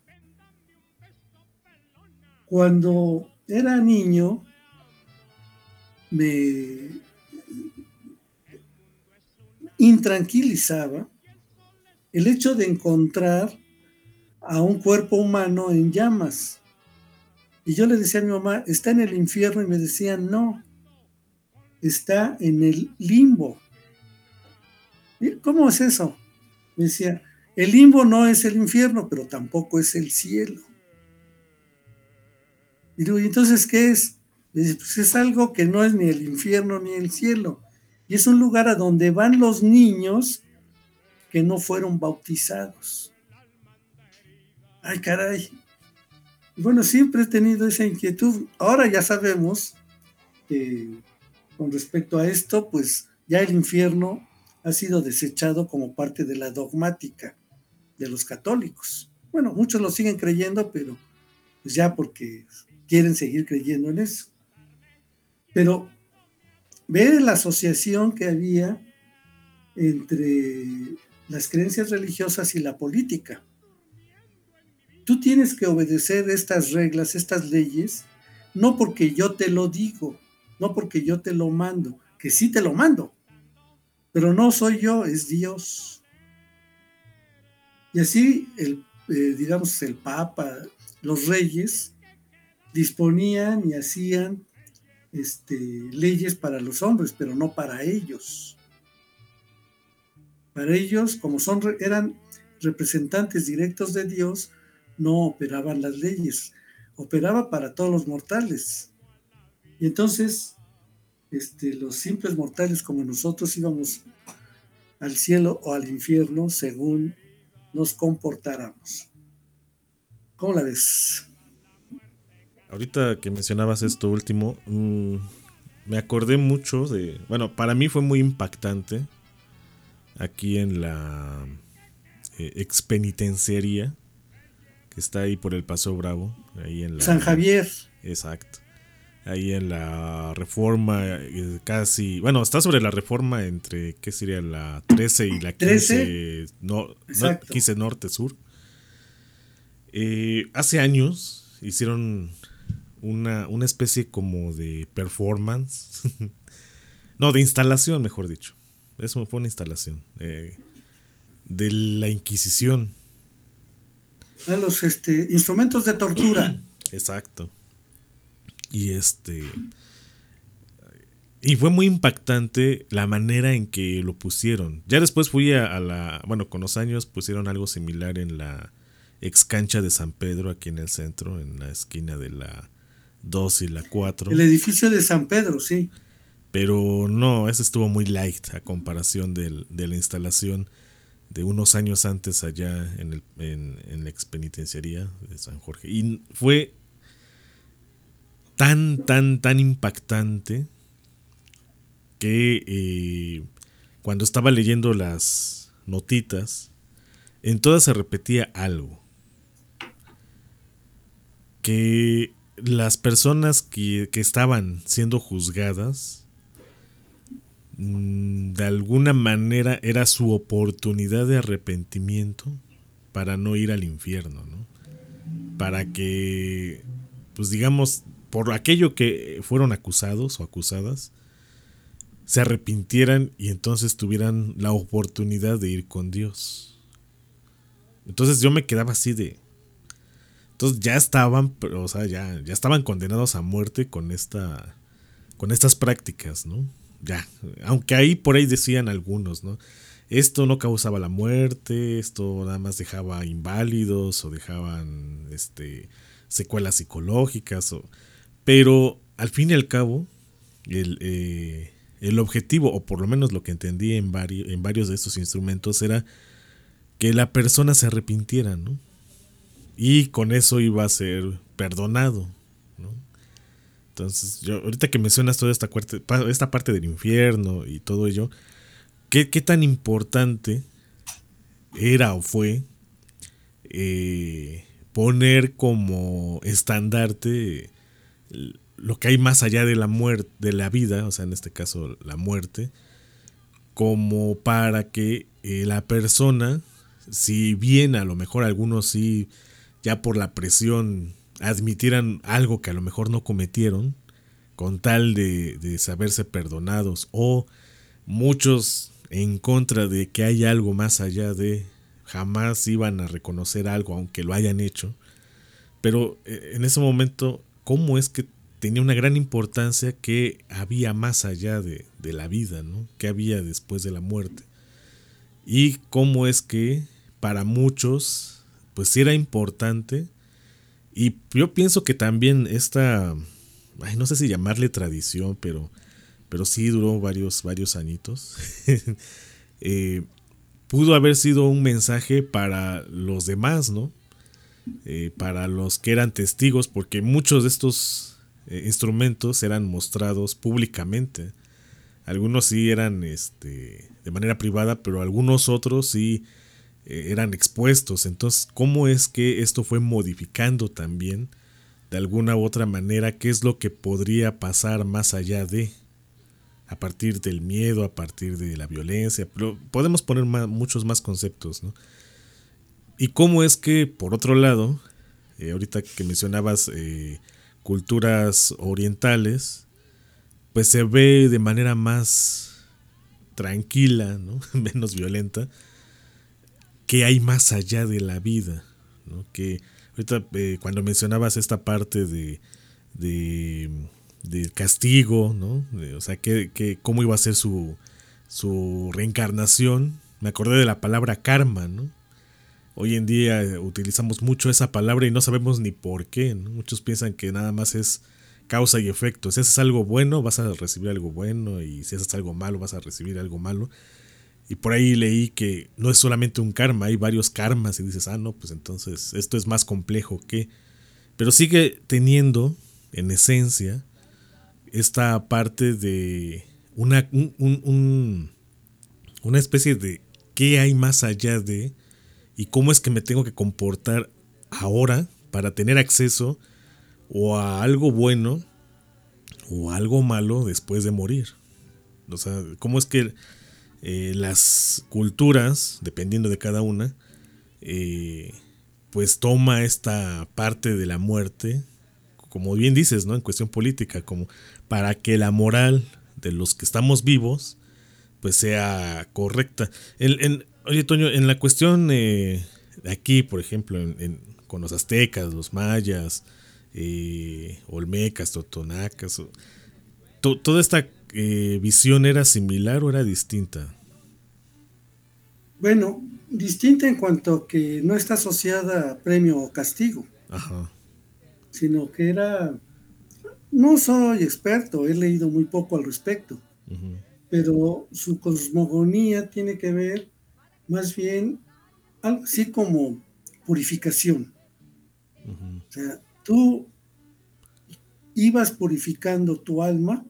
Cuando era niño, me intranquilizaba el hecho de encontrar a un cuerpo humano en llamas. Y yo le decía a mi mamá, está en el infierno, y me decía, no, está en el limbo. ¿Cómo es eso? Me decía, el limbo no es el infierno, pero tampoco es el cielo. Y digo, ¿y entonces qué es? Me dice, pues es algo que no es ni el infierno ni el cielo. Y es un lugar a donde van los niños que no fueron bautizados. Ay, caray. Bueno, siempre he tenido esa inquietud. Ahora ya sabemos que con respecto a esto, pues ya el infierno ha sido desechado como parte de la dogmática de los católicos. Bueno, muchos lo siguen creyendo, pero pues ya porque quieren seguir creyendo en eso. Pero ver la asociación que había entre las creencias religiosas y la política. Tú tienes que obedecer estas reglas, estas leyes, no porque yo te lo digo, no porque yo te lo mando, que sí te lo mando, pero no soy yo, es Dios. Y así, el, eh, digamos, el Papa, los reyes, disponían y hacían este, leyes para los hombres, pero no para ellos. Para ellos, como son, eran representantes directos de Dios, no operaban las leyes, operaba para todos los mortales. Y entonces, este, los simples mortales como nosotros íbamos al cielo o al infierno según nos comportáramos. ¿Cómo la ves? Ahorita que mencionabas esto último, mmm, me acordé mucho de... Bueno, para mí fue muy impactante aquí en la eh, expenitenciaría que está ahí por el Paseo Bravo, ahí en la, San Javier. Exacto. Ahí en la Reforma, eh, casi, bueno, está sobre la Reforma entre, ¿qué sería? La trece y la quince, no, no, quince Norte Sur. Eh, hace años hicieron una, una especie como de performance, no, de instalación, mejor dicho. Eso fue una instalación eh, de la Inquisición. A los este, instrumentos de tortura. Exacto. Y este y fue muy impactante la manera en que lo pusieron. Ya después fui a, a la, bueno, con los años pusieron algo similar en la ex cancha de San Pedro, aquí en el centro, en la esquina de la dos y la cuatro. El edificio de San Pedro, sí. Pero no, ese estuvo muy light a comparación del, de la instalación de unos años antes allá en, el, en, en la expenitenciaría de San Jorge. Y fue tan, tan, tan impactante que eh, cuando estaba leyendo las notitas, en todas se repetía algo. Que las personas que, que estaban siendo juzgadas, de alguna manera era su oportunidad de arrepentimiento para no ir al infierno, ¿no? Para que, pues digamos, por aquello que fueron acusados o acusadas, se arrepintieran y entonces tuvieran la oportunidad de ir con Dios. Entonces yo me quedaba así de... Entonces ya estaban, o sea, ya, ya estaban condenados a muerte con esta, con estas prácticas, ¿no? Ya, aunque ahí por ahí decían algunos, ¿no? Esto no causaba la muerte, esto nada más dejaba inválidos o dejaban este, secuelas psicológicas, o, pero al fin y al cabo el, eh, el objetivo, o por lo menos lo que entendí en, vari- en varios de estos instrumentos, era que la persona se arrepintiera, ¿no? Y con eso iba a ser perdonado, ¿no? Entonces, yo ahorita que mencionas toda esta, cuarte, esta parte del infierno y todo ello, ¿qué, qué tan importante era o fue eh, poner como estandarte lo que hay más allá de la muerte, de la vida, o sea, en este caso la muerte, como para que eh, la persona, si bien a lo mejor algunos sí, ya por la presión, admitieran algo que a lo mejor no cometieron, con tal de, de saberse perdonados, o muchos en contra de que hay algo más allá de, jamás iban a reconocer algo aunque lo hayan hecho, pero eh, en ese momento, ¿cómo es que tenía una gran importancia que había más allá de, de la vida, ¿no? ¿Qué había después de la muerte? Y cómo es que para muchos, pues sí era importante. Y yo pienso que también esta, ay, no sé si llamarle tradición, pero, pero sí duró varios, varios añitos. eh, pudo haber sido un mensaje para los demás, ¿no? Eh, para los que eran testigos, porque muchos de estos eh, instrumentos eran mostrados públicamente. Algunos sí eran este, de manera privada, pero algunos otros sí eh, eran expuestos. Entonces, ¿cómo es que esto fue modificando también de alguna u otra manera? ¿Qué es lo que podría pasar más allá de, a partir del miedo, a partir de la violencia? Pero podemos poner más, muchos más conceptos, ¿no? Y cómo es que, por otro lado, eh, ahorita que mencionabas eh, culturas orientales, pues se ve de manera más tranquila, ¿no? Menos violenta, que hay más allá de la vida, ¿no? Que ahorita eh, cuando mencionabas esta parte de, de del castigo, ¿no? De, o sea, que, que cómo iba a ser su, su reencarnación, me acordé de la palabra karma, ¿no? Hoy en día utilizamos mucho esa palabra y no sabemos ni por qué, ¿no? Muchos piensan que nada más es causa y efecto. Si haces algo bueno, vas a recibir algo bueno, y si haces algo malo, vas a recibir algo malo. Y por ahí leí que no es solamente un karma, hay varios karmas, y dices, ah, no, pues entonces esto es más complejo que... Pero sigue teniendo, en esencia, esta parte de una, un, un, un, una especie de qué hay más allá de... y cómo es que me tengo que comportar ahora para tener acceso o a algo bueno o a algo malo después de morir. O sea, cómo es que eh, las culturas, dependiendo de cada una, eh, pues toma esta parte de la muerte, como bien dices, ¿no? En cuestión política, como para que la moral de los que estamos vivos pues sea correcta. En, en, oye, Toño, en la cuestión eh, aquí, por ejemplo, en, en, con los aztecas, los mayas, eh, olmecas, totonacas, to, toda esta eh, visión ¿era similar o era distinta? Bueno, distinta en cuanto a que no está asociada a premio o castigo. Ajá. Sino que era... No soy experto, he leído muy poco al respecto. Uh-huh. Pero su cosmogonía tiene que ver más bien algo así como purificación. Uh-huh. O sea, tú ibas purificando tu alma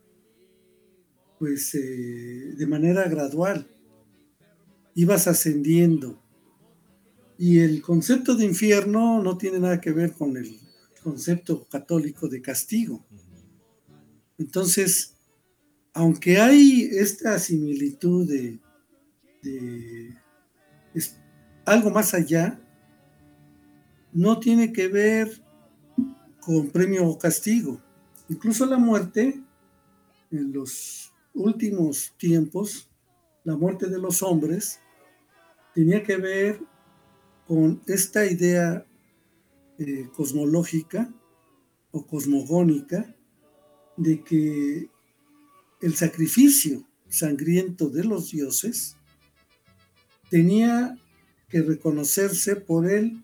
pues eh, de manera gradual, ibas ascendiendo, y el concepto de infierno no tiene nada que ver con el concepto católico de castigo. Entonces, aunque hay esta similitud de, de es algo más allá, no tiene que ver con premio o castigo. Incluso la muerte, en los últimos tiempos, la muerte de los hombres tenía que ver con esta idea eh, cosmológica o cosmogónica de que el sacrificio sangriento de los dioses tenía que reconocerse por él,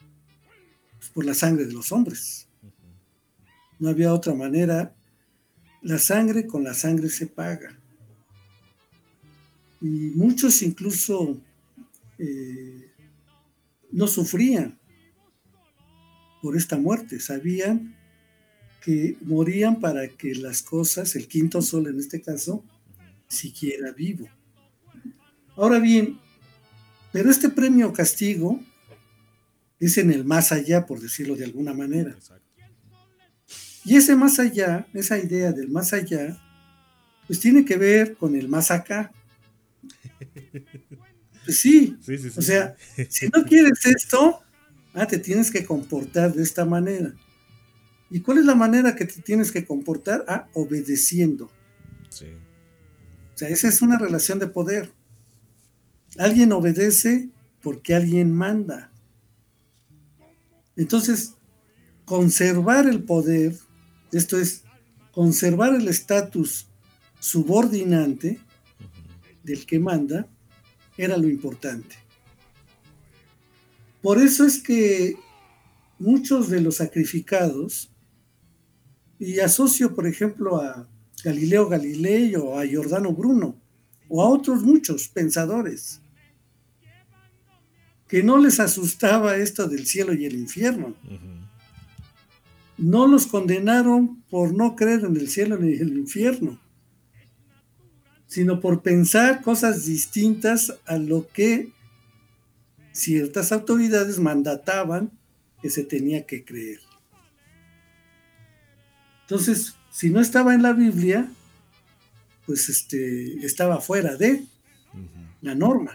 pues por la sangre de los hombres. No había otra manera la sangre con la sangre se paga. Y muchos incluso eh, no sufrían por esta muerte, sabían que morían para que las cosas, el quinto sol en este caso, siguiera vivo. Ahora bien, pero este premio o castigo es en el más allá, por decirlo de alguna manera. Y ese más allá, esa idea del más allá, pues tiene que ver con el más acá. Pues sí, sí, sí, sí. O sea, si no quieres esto, ah, te tienes que comportar de esta manera. ¿Y cuál es la manera que te tienes que comportar? Ah, obedeciendo. Sí. O sea, esa es una relación de poder. Alguien obedece porque alguien manda. Entonces, conservar el poder, esto es, conservar el estatus subordinante del que manda, era lo importante. Por eso es que muchos de los sacrificados, y asocio por ejemplo a Galileo Galilei o a Giordano Bruno, o a otros muchos pensadores, que no les asustaba esto del cielo y el infierno. Uh-huh. No los condenaron por no creer en el cielo ni en el infierno, sino por pensar cosas distintas a lo que ciertas autoridades mandataban que se tenía que creer. Entonces, si no estaba en la Biblia, pues este, estaba fuera de uh-huh. la norma.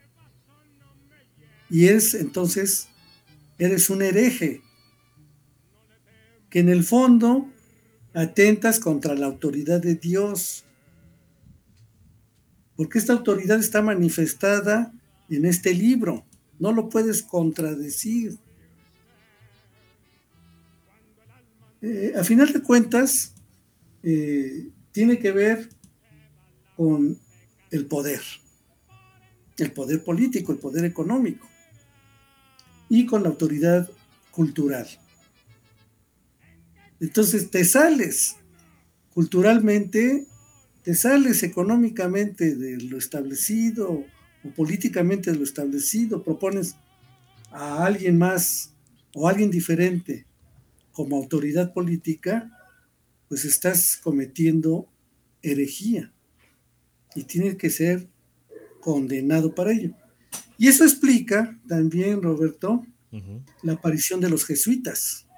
Y es entonces, eres un hereje, que en el fondo atentas contra la autoridad de Dios, porque esta autoridad está manifestada en este libro, no lo puedes contradecir. Eh, a final de cuentas, eh, tiene que ver con el poder, el poder político, el poder económico, y con la autoridad cultural. Entonces te sales culturalmente, te sales económicamente de lo establecido o políticamente de lo establecido, propones a alguien más o a alguien diferente como autoridad política, pues estás cometiendo herejía y tienes que ser condenado para ello. Y eso explica también, Roberto, uh-huh. la aparición de los jesuitas,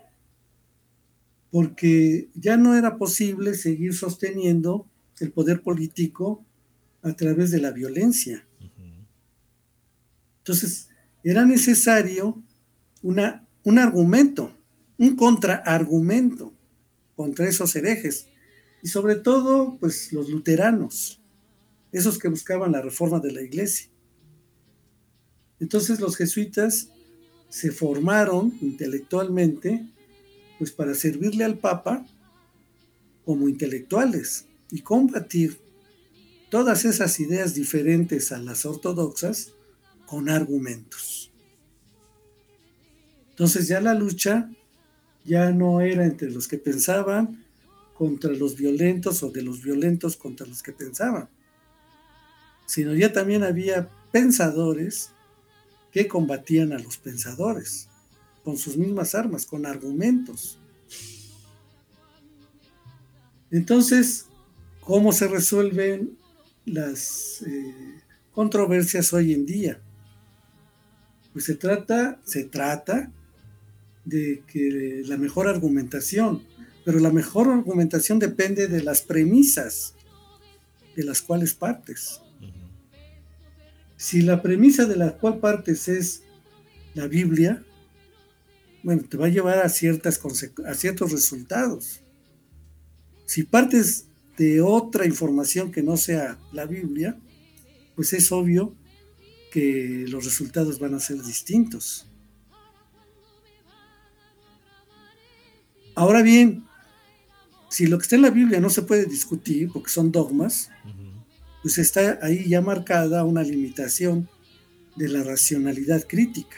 porque ya no era posible seguir sosteniendo el poder político a través de la violencia. Uh-huh. Entonces, era necesario una, un argumento, un contraargumento contra esos herejes, y sobre todo, pues, los luteranos, esos que buscaban la reforma de la iglesia. Entonces los jesuitas se formaron intelectualmente, pues para servirle al Papa como intelectuales y combatir todas esas ideas diferentes a las ortodoxas con argumentos. Entonces ya la lucha ya no era entre los que pensaban contra los violentos o de los violentos contra los que pensaban, sino ya también había pensadores que combatían a los pensadores con sus mismas armas, con argumentos. Entonces, ¿cómo se resuelven las eh, controversias hoy en día? Pues se trata, se trata de que la mejor argumentación, pero la mejor argumentación depende de las premisas de las cuales partes. Si la premisa de la cual partes es la Biblia, bueno, te va a llevar a, ciertas consecu- a ciertos resultados. Si partes de otra información que no sea la Biblia, pues es obvio que los resultados van a ser distintos. Ahora bien, si lo que está en la Biblia no se puede discutir porque son dogmas, uh-huh. pues está ahí ya marcada una limitación de la racionalidad crítica.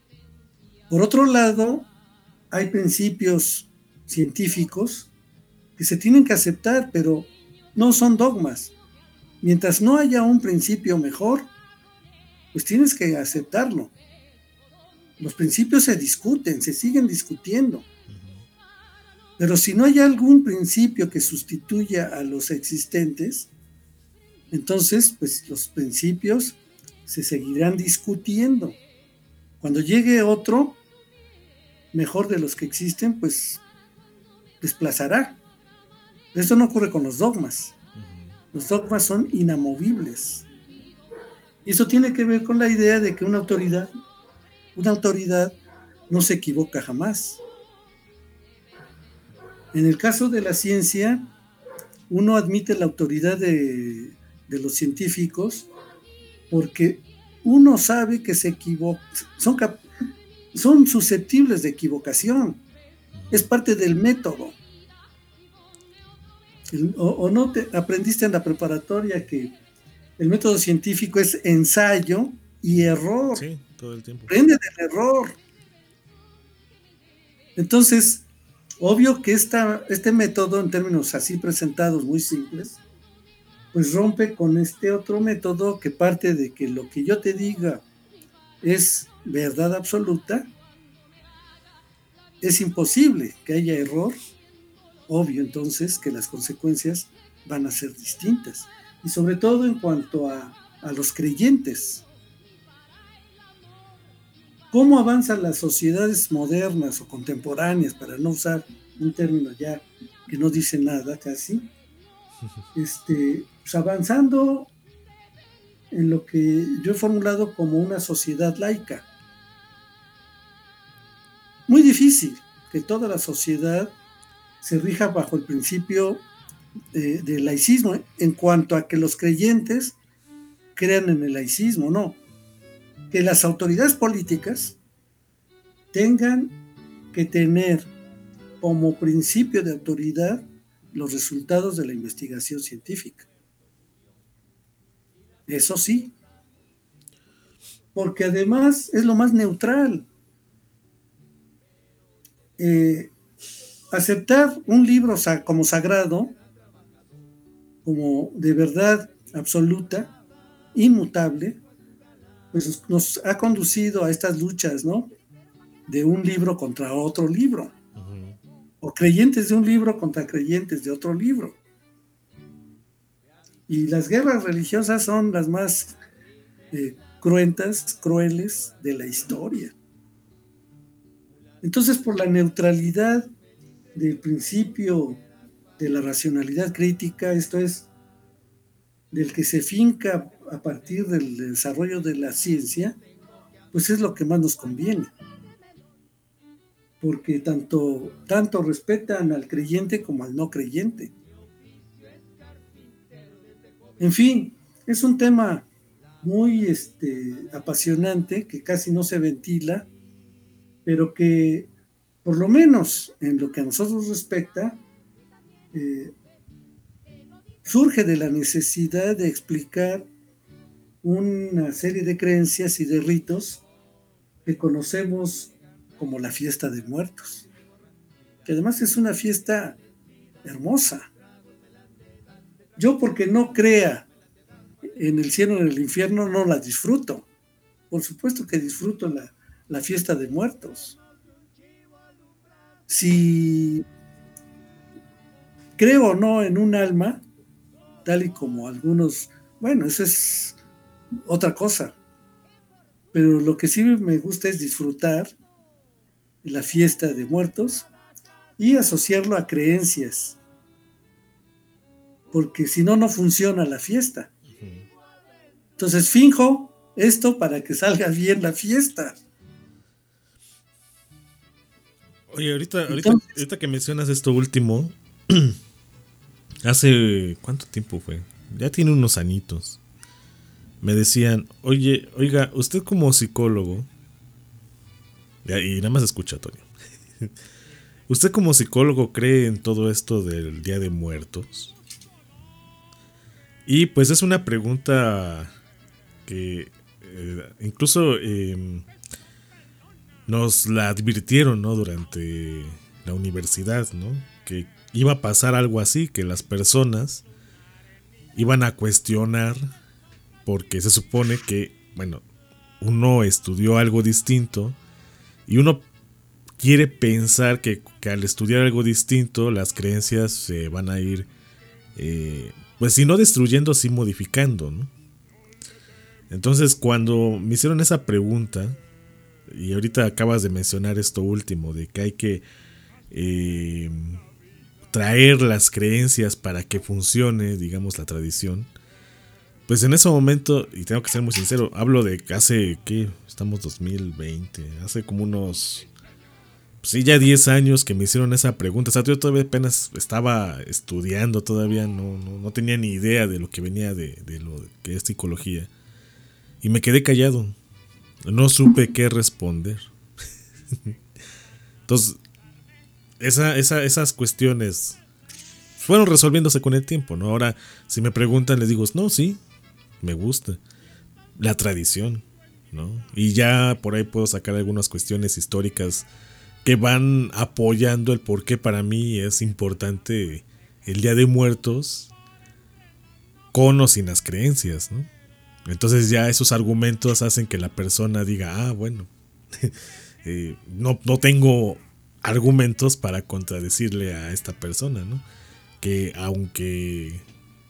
Por otro lado, hay principios científicos que se tienen que aceptar, pero no son dogmas. Mientras no haya un principio mejor, pues tienes que aceptarlo. Los principios se discuten, se siguen discutiendo. Pero si no hay algún principio que sustituya a los existentes, entonces pues los principios se seguirán discutiendo. Cuando llegue otro, mejor de los que existen, pues desplazará. Esto no ocurre con los dogmas. Los dogmas son inamovibles. Y eso tiene que ver con la idea de que una autoridad, una autoridad no se equivoca jamás. En el caso de la ciencia, uno admite la autoridad de, de los científicos porque uno sabe que se equivocan, son, cap- son susceptibles de equivocación. Es parte del método. El, o, o no te aprendiste en la preparatoria que el método científico es ensayo y error. Sí, todo el tiempo. Aprende del error. Entonces, obvio que esta, este método, en términos así presentados muy simples, pues rompe con este otro método que parte de que lo que yo te diga es verdad absoluta. Es imposible que haya error. Obvio entonces que las consecuencias van a ser distintas. Y sobre todo en cuanto a, a los creyentes. ¿Cómo avanzan las sociedades modernas o contemporáneas, para no usar un término ya que no dice nada casi? Este, pues avanzando en lo que yo he formulado como una sociedad laica. Muy difícil que toda la sociedad se rija bajo el principio de, de laicismo en cuanto a que los creyentes crean en el laicismo, no. Que las autoridades políticas tengan que tener como principio de autoridad los resultados de la investigación científica. Eso sí. Porque además es lo más neutral. Eh, aceptar un libro como sagrado, como de verdad absoluta, inmutable, pues nos ha conducido a estas luchas, ¿no? De un libro contra otro libro. Uh-huh. O creyentes de un libro contra creyentes de otro libro. Y las guerras religiosas son las más eh, cruentas, crueles de la historia. Entonces, por la neutralidad del principio de la racionalidad crítica, esto es, del que se finca a partir del desarrollo de la ciencia, pues es lo que más nos conviene. Porque tanto, tanto respetan al creyente como al no creyente. En fin, es un tema muy este, apasionante, que casi no se ventila, pero que, por lo menos en lo que a nosotros respecta, eh, surge de la necesidad de explicar una serie de creencias y de ritos que conocemos como la fiesta de muertos, que además es una fiesta hermosa. Yo, porque no crea en el cielo o en el infierno, no la disfruto. Por supuesto que disfruto la, la fiesta de muertos. Si creo o no en un alma, tal y como algunos, bueno, eso es otra cosa. Pero lo que sí me gusta es disfrutar la fiesta de muertos y asociarlo a creencias. Porque si no, no funciona la fiesta. Entonces finjo esto para que salga bien la fiesta. Oye, ahorita, ahorita, Entonces, ahorita que mencionas esto último, hace ¿cuánto tiempo fue? Ya tiene unos añitos. Me decían, oye, oiga, usted como psicólogo, y nada más escucha, Antonio, ¿usted como psicólogo cree en todo esto del Día de Muertos? Y pues es una pregunta que eh, incluso eh, nos la advirtieron, ¿no? Durante la universidad, ¿no? Que iba a pasar algo así, que las personas iban a cuestionar, porque se supone que, bueno, uno estudió algo distinto y uno quiere pensar que, que al estudiar algo distinto las creencias se van a ir, eh, pues si no destruyendo, sí modificando, ¿no? Entonces cuando me hicieron esa pregunta, y ahorita acabas de mencionar esto último, de que hay que eh, traer las creencias para que funcione, digamos, la tradición, pues en ese momento, y tengo que ser muy sincero, hablo de que hace, ¿qué? Estamos dos mil veinte, hace como unos, pues sí, ya diez años que me hicieron esa pregunta. O sea, yo todavía apenas estaba estudiando, todavía no, no, no tenía ni idea de lo que venía de, de lo que es psicología. Y me quedé callado. No supe qué responder. Entonces, esa, esa, esas cuestiones fueron resolviéndose con el tiempo, ¿no? Ahora, si me preguntan, les digo, no, sí, me gusta la tradición, ¿no? Y ya por ahí puedo sacar algunas cuestiones históricas que van apoyando el por qué para mí es importante el Día de Muertos, con o sin las creencias, ¿no? Entonces ya esos argumentos hacen que la persona diga, ah, bueno, eh, no, no tengo argumentos para contradecirle a esta persona, ¿no? Que aunque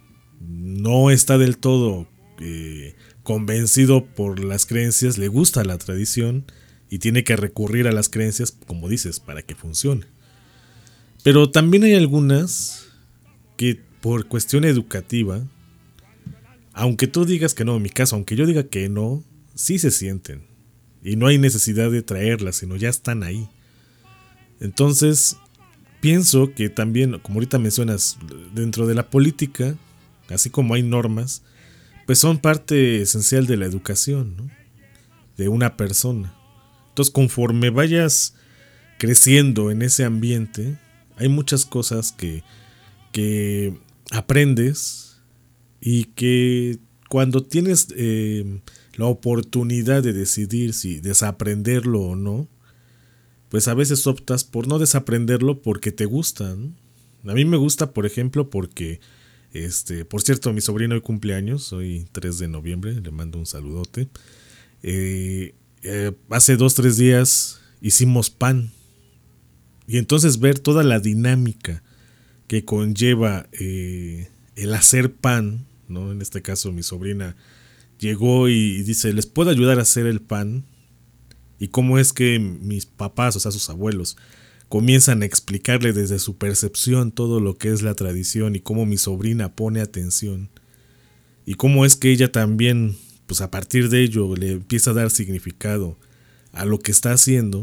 no está del todo eh, convencido por las creencias, le gusta la tradición y tiene que recurrir a las creencias, como dices, para que funcione. Pero también hay algunas que por cuestión educativa, aunque tú digas que no, en mi caso, aunque yo diga que no, sí se sienten. Y no hay necesidad de traerlas, sino ya están ahí. Entonces, pienso que también, como ahorita mencionas, dentro de la política, así como hay normas, pues son parte esencial de la educación, ¿no? De una persona. Entonces, conforme vayas creciendo en ese ambiente, hay muchas cosas que, que aprendes. Y que cuando tienes eh, la oportunidad de decidir si desaprenderlo o no, pues a veces optas por no desaprenderlo porque te gusta, ¿no? A mí me gusta, por ejemplo, porque, este, por cierto, mi sobrino hoy cumpleaños, hoy tres de noviembre, le mando un saludote. Eh, eh, hace dos, tres días hicimos pan. Y entonces ver toda la dinámica que conlleva eh, el hacer pan, ¿no? En este caso mi sobrina llegó y dice, ¿les puedo ayudar a hacer el pan? Y cómo es que mis papás, o sea sus abuelos, comienzan a explicarle desde su percepción todo lo que es la tradición y cómo mi sobrina pone atención. Y cómo es que ella también, pues a partir de ello, le empieza a dar significado a lo que está haciendo.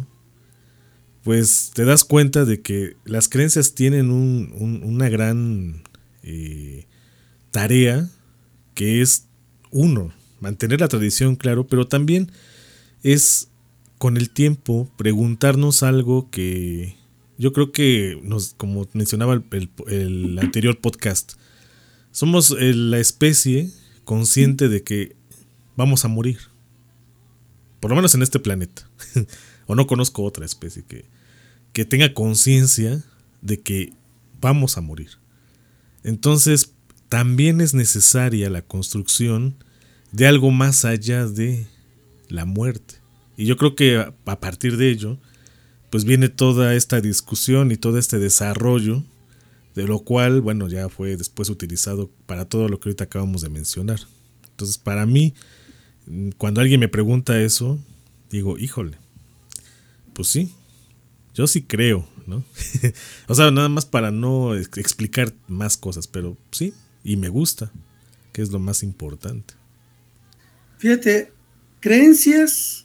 Pues te das cuenta de que las creencias tienen un, un, una gran eh, tarea, que es, uno, mantener la tradición, claro, pero también es, con el tiempo, preguntarnos algo que yo creo que, nos, como mencionaba el, el, el anterior podcast, somos la especie consciente de que vamos a morir, por lo menos en este planeta, o no conozco otra especie que, que tenga conciencia de que vamos a morir. Entonces, también es necesaria la construcción de algo más allá de la muerte. Y yo creo que a, a partir de ello, pues viene toda esta discusión y todo este desarrollo, de lo cual, bueno, ya fue después utilizado para todo lo que ahorita acabamos de mencionar. Entonces, para mí, cuando alguien me pregunta eso, digo, híjole, pues sí, yo sí creo, ¿no? O sea, nada más para no explicar más cosas, pero sí. Y me gusta, que es lo más importante. Fíjate, creencias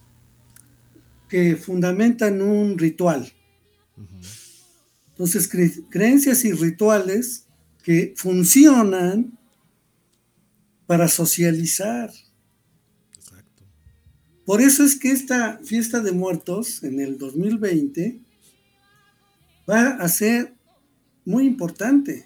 que fundamentan un ritual. Uh-huh. Entonces, cre- creencias y rituales que funcionan para socializar. Exacto. Por eso es que esta fiesta de muertos en el dos mil veinte va a ser muy importante.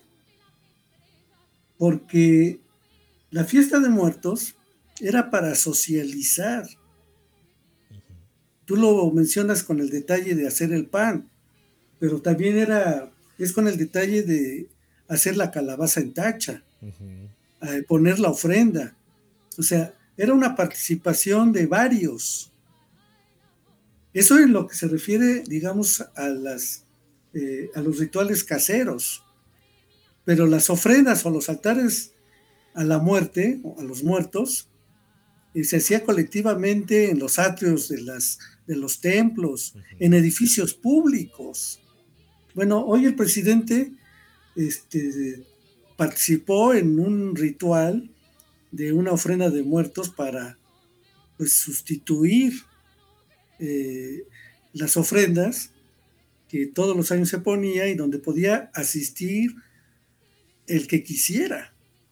Porque la fiesta de muertos era para socializar. Uh-huh. Tú lo mencionas con el detalle de hacer el pan, pero también era es con el detalle de hacer la calabaza en tacha, uh-huh. eh, poner la ofrenda. O sea, era una participación de varios. Eso en lo que se refiere, digamos, a, las, eh, a los rituales caseros. Pero las ofrendas o los altares a la muerte, o a los muertos, eh, se hacía colectivamente en los atrios de, las, de los templos, uh-huh. en edificios públicos. Bueno, hoy el presidente este, participó en un ritual de una ofrenda de muertos para pues, sustituir eh, las ofrendas que todos los años se ponía y donde podía asistir el que quisiera.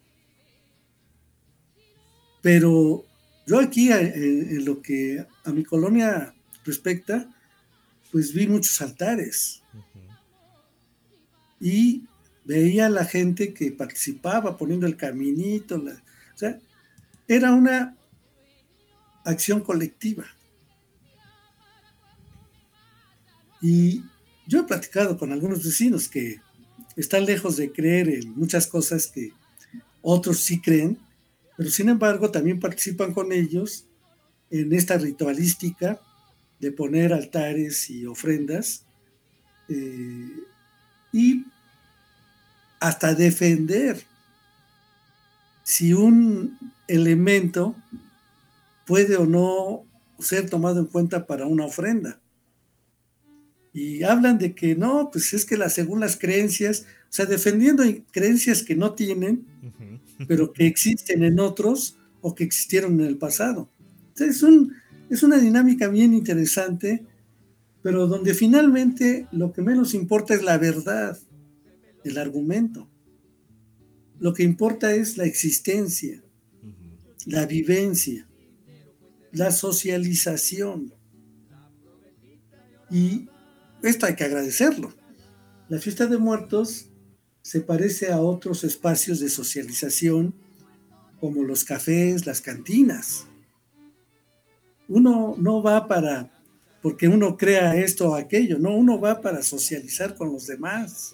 Pero yo aquí, en, en lo que a mi colonia respecta, pues vi muchos altares. Y veía a la gente que participaba poniendo el caminito, la, o sea, era una acción colectiva. Y yo he platicado con algunos vecinos que están lejos de creer en muchas cosas que otros sí creen, pero sin embargo también participan con ellos en esta ritualística de poner altares y ofrendas, eh, y hasta defender si un elemento puede o no ser tomado en cuenta para una ofrenda. Y hablan de que no, pues es que la, según las creencias, o sea, defendiendo creencias que no tienen, uh-huh. pero que existen en otros o que existieron en el pasado. Entonces es, un, es una dinámica bien interesante, pero donde finalmente lo que menos importa es la verdad, el argumento. Lo que importa es la existencia, uh-huh. la vivencia, la socialización. Y esto hay que agradecerlo. La fiesta de muertos se parece a otros espacios de socialización como los cafés, las cantinas. Uno no va para, porque uno crea esto o aquello, no, uno va para socializar con los demás.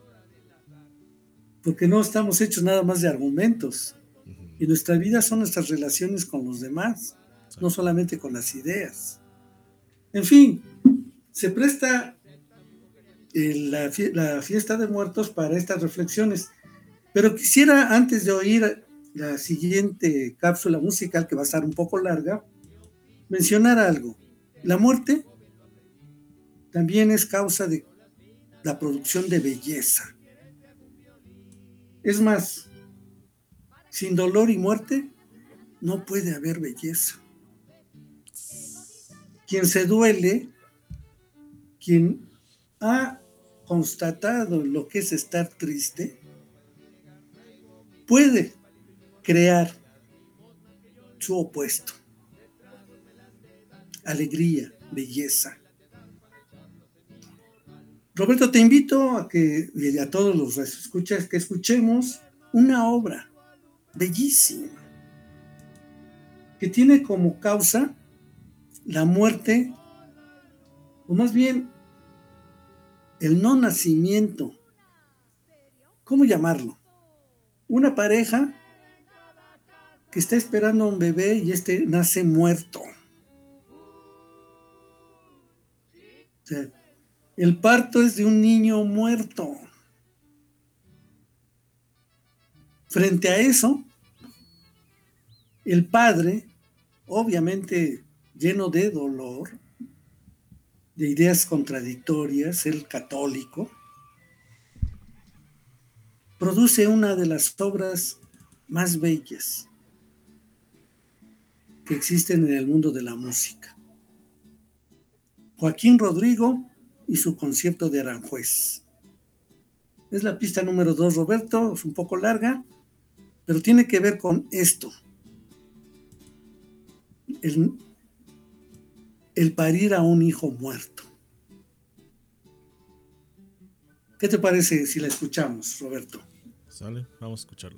Porque no estamos hechos nada más de argumentos. Uh-huh. Y nuestra vida son nuestras relaciones con los demás, sí. no solamente con las ideas. En fin, se presta eh, la, la fiesta de muertos para estas reflexiones. Pero quisiera, antes de oír la siguiente cápsula musical, que va a estar un poco larga, mencionar algo. La muerte también es causa de la producción de belleza. Es más, sin dolor y muerte no puede haber belleza. Quien se duele, quien ha constatado lo que es estar triste, puede crear su opuesto. Alegría, belleza. Roberto, te invito a que, y a todos los escuchas, que escuchemos una obra bellísima que tiene como causa la muerte, o más bien el no nacimiento. ¿Cómo llamarlo? Una pareja que está esperando a un bebé y este nace muerto. O sea, el parto es de un niño muerto. Frente a eso, el padre, obviamente lleno de dolor, de ideas contradictorias, el católico, produce una de las obras más bellas que existen en el mundo de la música. Joaquín Rodrigo y su concierto de Aranjuez. Es la pista número dos, Roberto, es un poco larga, pero tiene que ver con esto. El, el parir a un hijo muerto. ¿Qué te parece si la escuchamos, Roberto? Sale, vamos a escucharlo.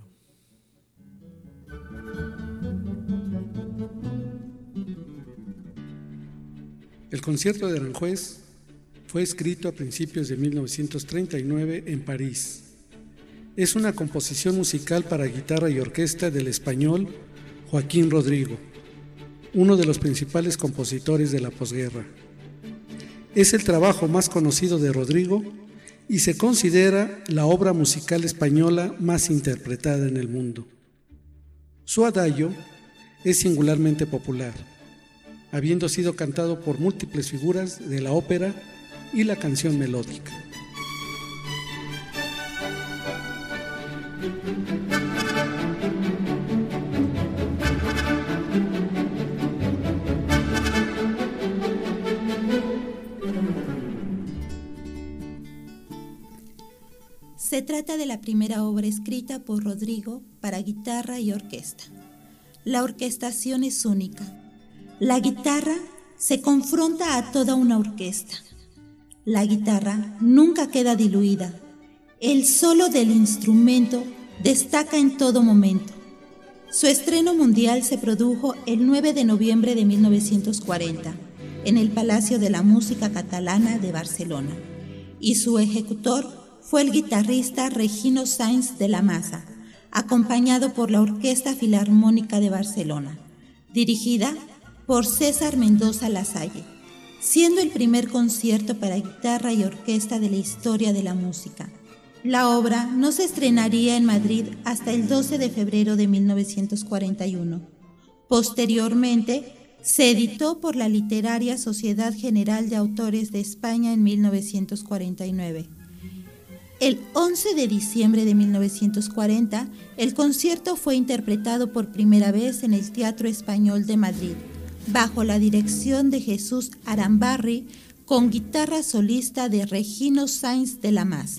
El concierto de Aranjuez Fue escrito a principios de mil novecientos treinta y nueve en París. Es una composición musical para guitarra y orquesta del español Joaquín Rodrigo, uno de los principales compositores de la posguerra. Es el trabajo más conocido de Rodrigo y se considera la obra musical española más interpretada en el mundo. Su adagio es singularmente popular, habiendo sido cantado por múltiples figuras de la ópera y la canción melódica. Se trata de la primera obra escrita por Rodrigo para guitarra y orquesta. La orquestación es única. La guitarra se confronta a toda una orquesta. La guitarra nunca queda diluida. El solo del instrumento destaca en todo momento. Su estreno mundial se produjo el nueve de noviembre de mil novecientos cuarenta en el Palacio de la Música Catalana de Barcelona, y su ejecutor fue el guitarrista Regino Sáenz de la Maza, acompañado por la Orquesta Filarmónica de Barcelona, dirigida por César Mendoza Lasalle, siendo el primer concierto para guitarra y orquesta de la historia de la música. La obra no se estrenaría en Madrid hasta el doce de febrero de mil novecientos cuarenta y uno. Posteriormente, se editó por la Literaria Sociedad General de Autores de España en mil novecientos cuarenta y nueve. El once de diciembre de mil novecientos cuarenta, el concierto fue interpretado por primera vez en el Teatro Español de Madrid, bajo la dirección de Jesús Arambarri, con guitarra solista de Regino Sáenz de la Maza.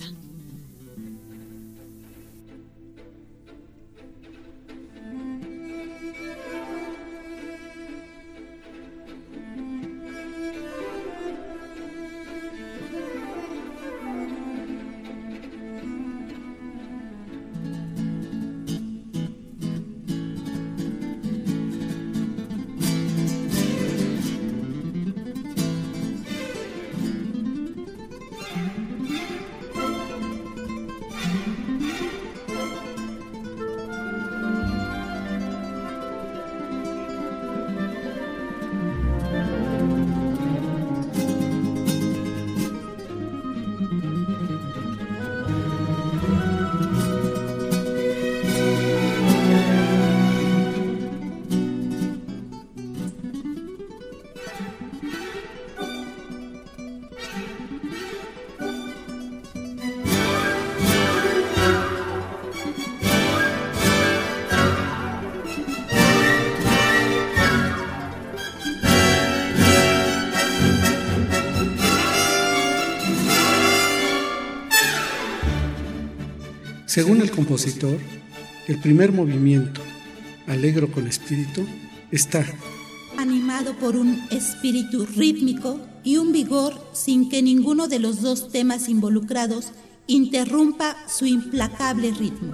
Según el compositor, el primer movimiento, Allegro con espíritu, está animado por un espíritu rítmico y un vigor sin que ninguno de los dos temas involucrados interrumpa su implacable ritmo.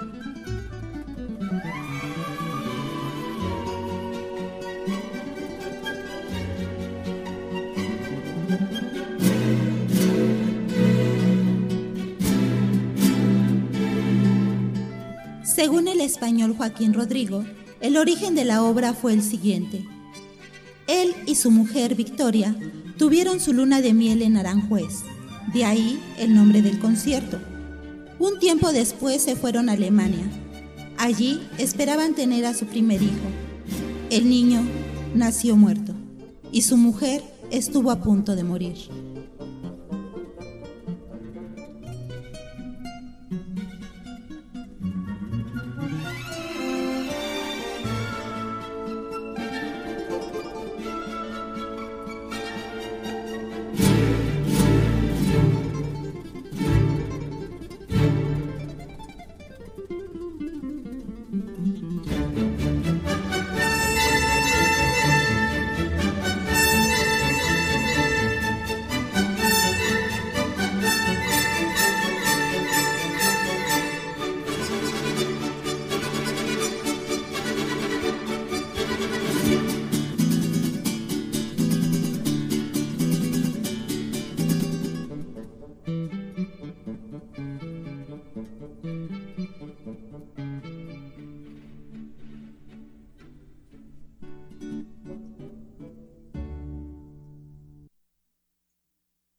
Según el español Joaquín Rodrigo, el origen de la obra fue el siguiente. Él y su mujer Victoria tuvieron su luna de miel en Aranjuez, de ahí el nombre del concierto. Un tiempo después se fueron a Alemania. Allí esperaban tener a su primer hijo. El niño nació muerto y su mujer estuvo a punto de morir.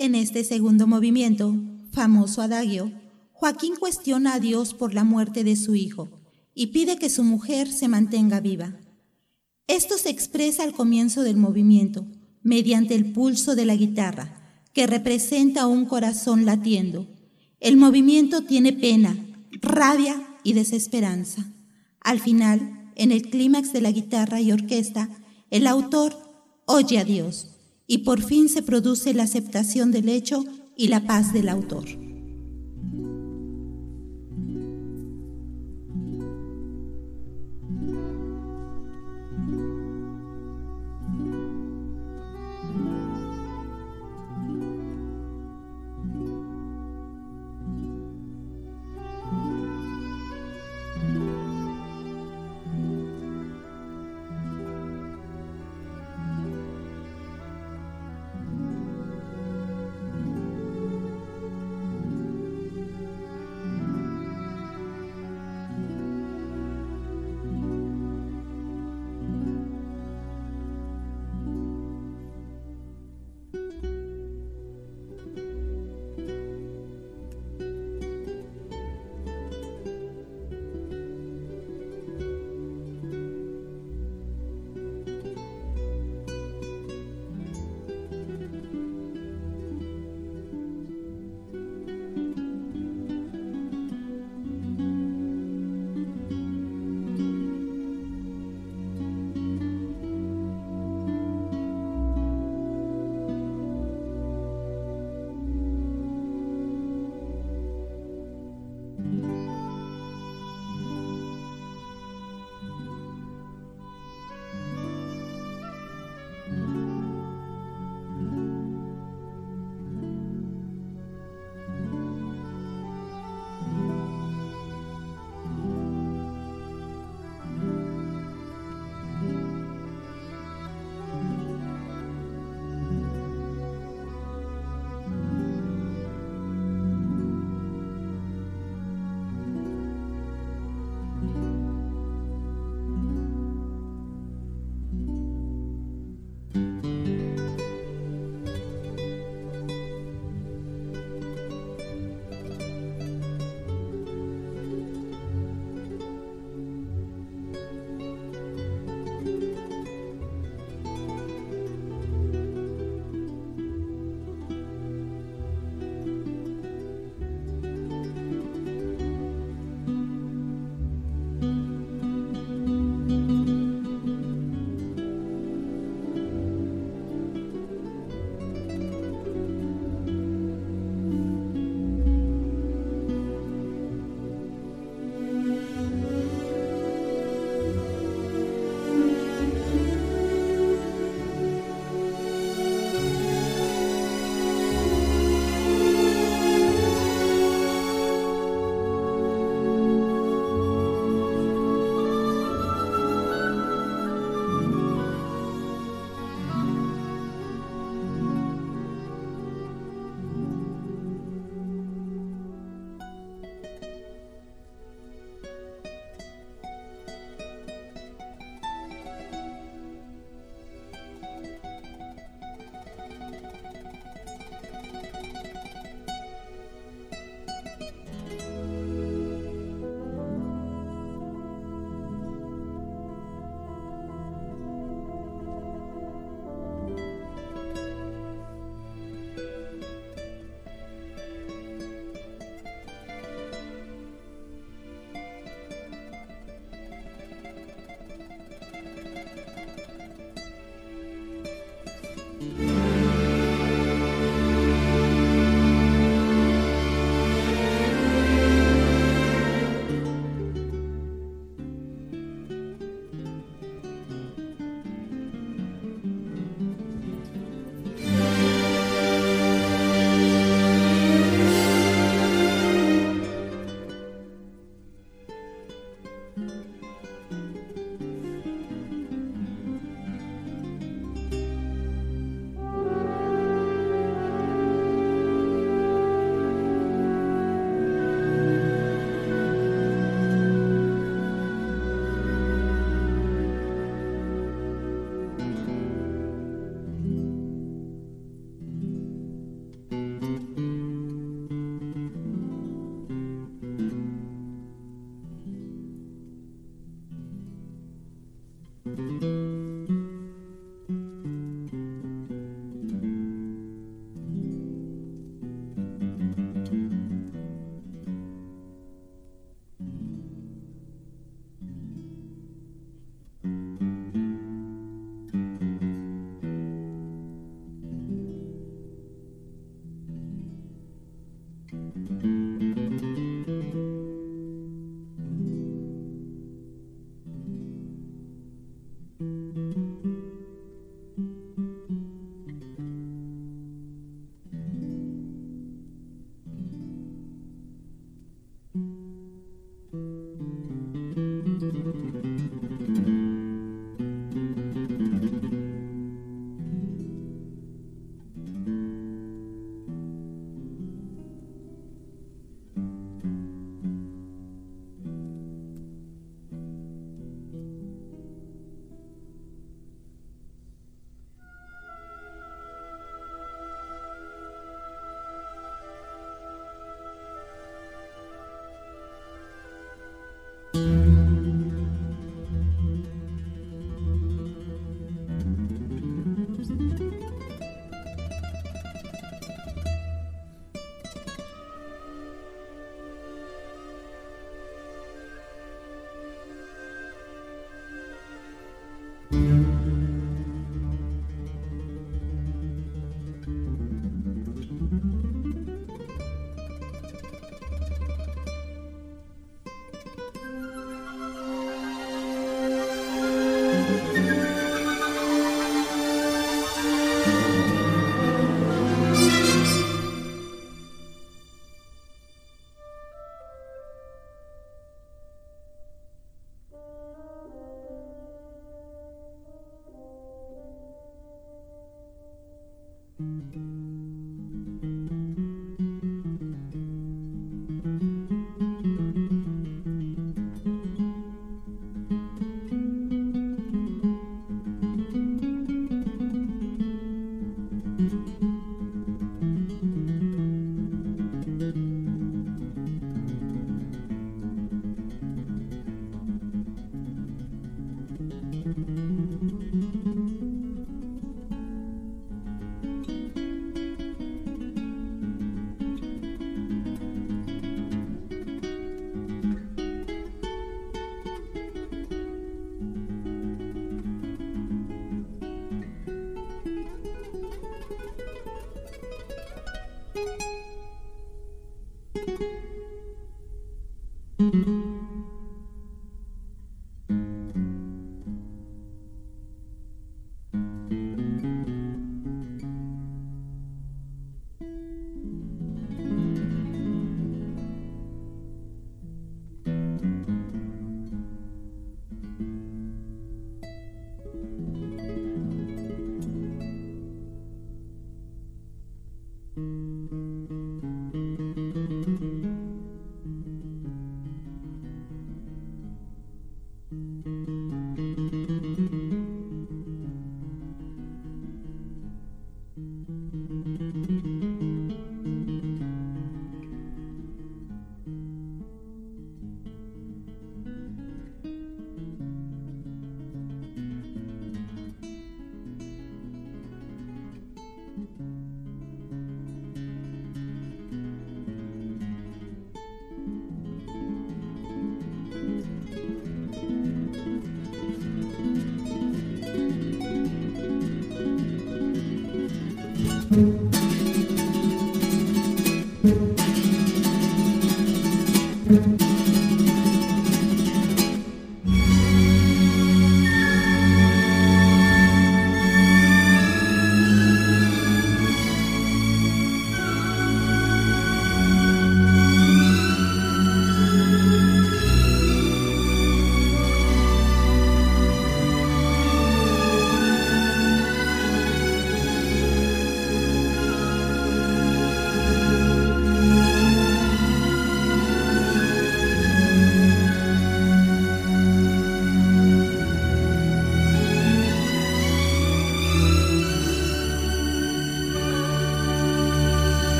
En este segundo movimiento, famoso adagio, Joaquín cuestiona a Dios por la muerte de su hijo y pide que su mujer se mantenga viva. Esto se expresa al comienzo del movimiento, mediante el pulso de la guitarra, que representa un corazón latiendo. El movimiento tiene pena, rabia y desesperanza. Al final, en el clímax de la guitarra y orquesta, el autor oye a Dios y por fin se produce la aceptación del hecho y la paz del autor.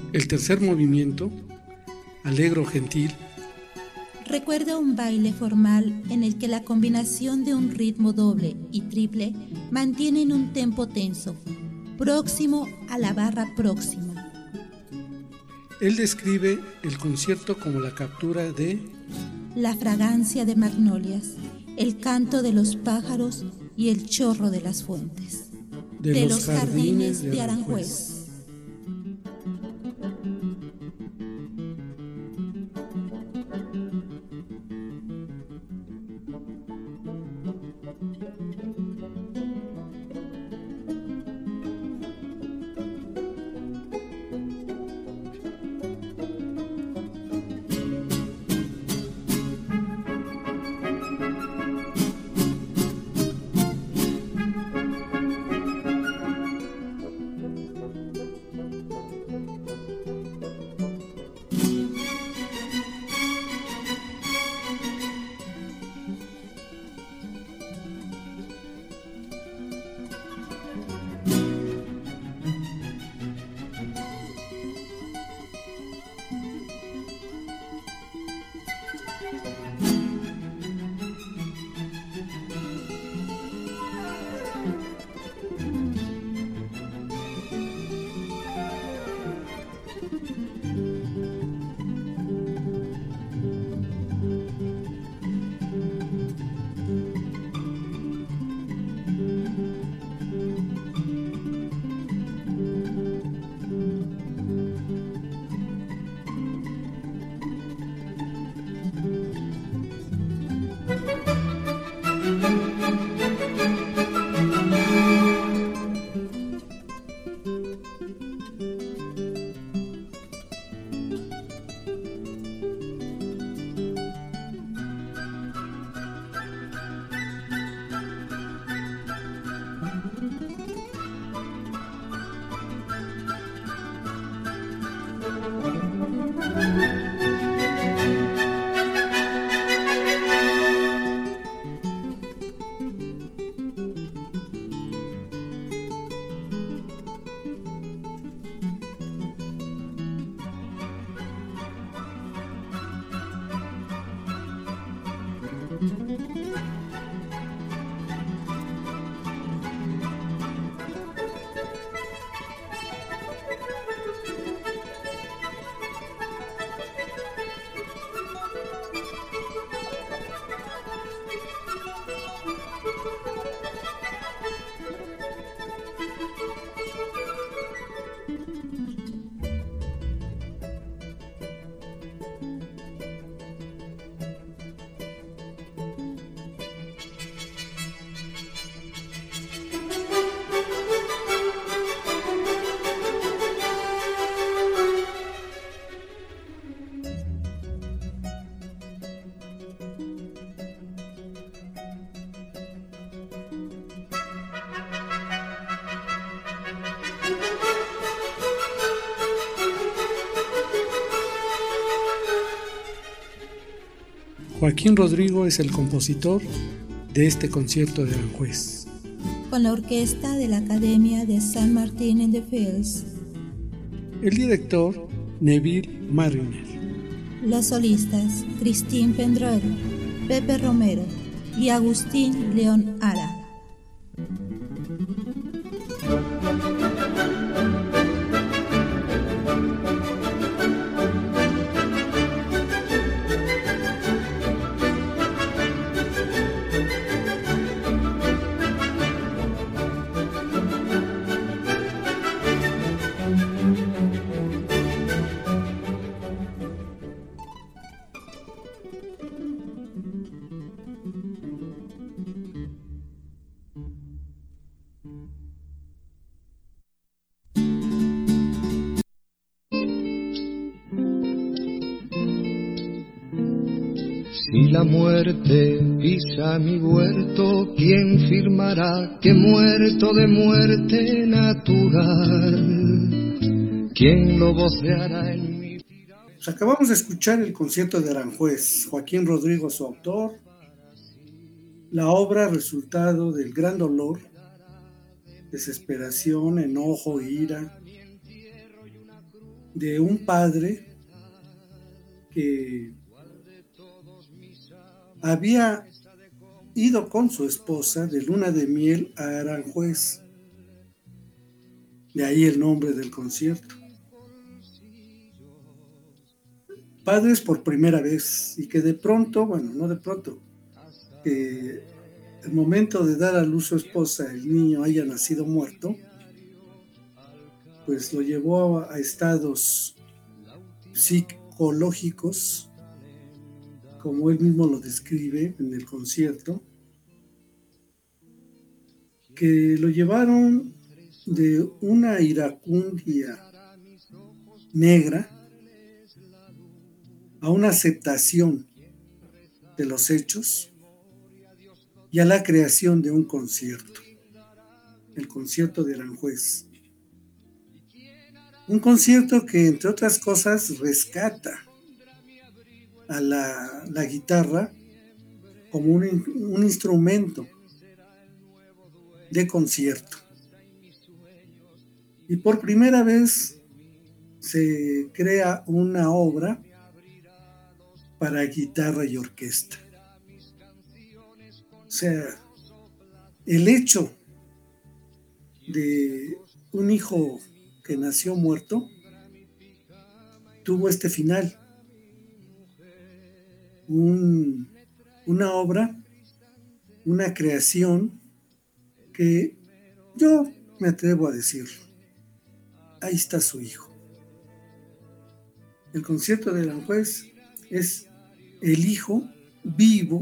El tercer movimiento, Allegro gentil, recuerda un baile formal en el que la combinación de un ritmo doble y triple mantienen un tempo tenso, próximo a la barra próxima. Él describe el concierto como la captura de la fragancia de magnolias, el canto de los pájaros y el chorro de las fuentes, de, de los, los jardines, jardines de de Aranjuez. Aranjuez. Joaquín Rodrigo es el compositor de este concierto de Aranjuez, con la orquesta de la Academia de San Martín in the Fields. El director, Neville Marriner. Los solistas, Christine Pendrell, Pepe Romero y Agustín León Ara. Si la muerte pisa mi huerto, ¿quién firmará que muerto de muerte natural? ¿Quién lo voceará en mi vida? Pues acabamos de escuchar el concierto de Aranjuez, Joaquín Rodrigo su autor, la obra resultado del gran dolor, desesperación, enojo, ira, de un padre que había ido con su esposa de luna de miel a Aranjuez. De ahí el nombre del concierto. Padres por primera vez, y que de pronto, bueno, no de pronto, que el momento de dar a luz su esposa, el niño haya nacido muerto, pues lo llevó a, a estados psicológicos, como él mismo lo describe en el concierto, que lo llevaron de una iracundia negra a una aceptación de los hechos y a la creación de un concierto, el concierto de Aranjuez. Un concierto que, entre otras cosas, rescata a la, la guitarra como un, un instrumento de concierto. Y por primera vez se crea una obra para guitarra y orquesta. O sea, el hecho de un hijo que nació muerto tuvo este final. Un, una obra, una creación que yo me atrevo a decirlo. Ahí está su hijo. El concierto de Aranjuez es el hijo vivo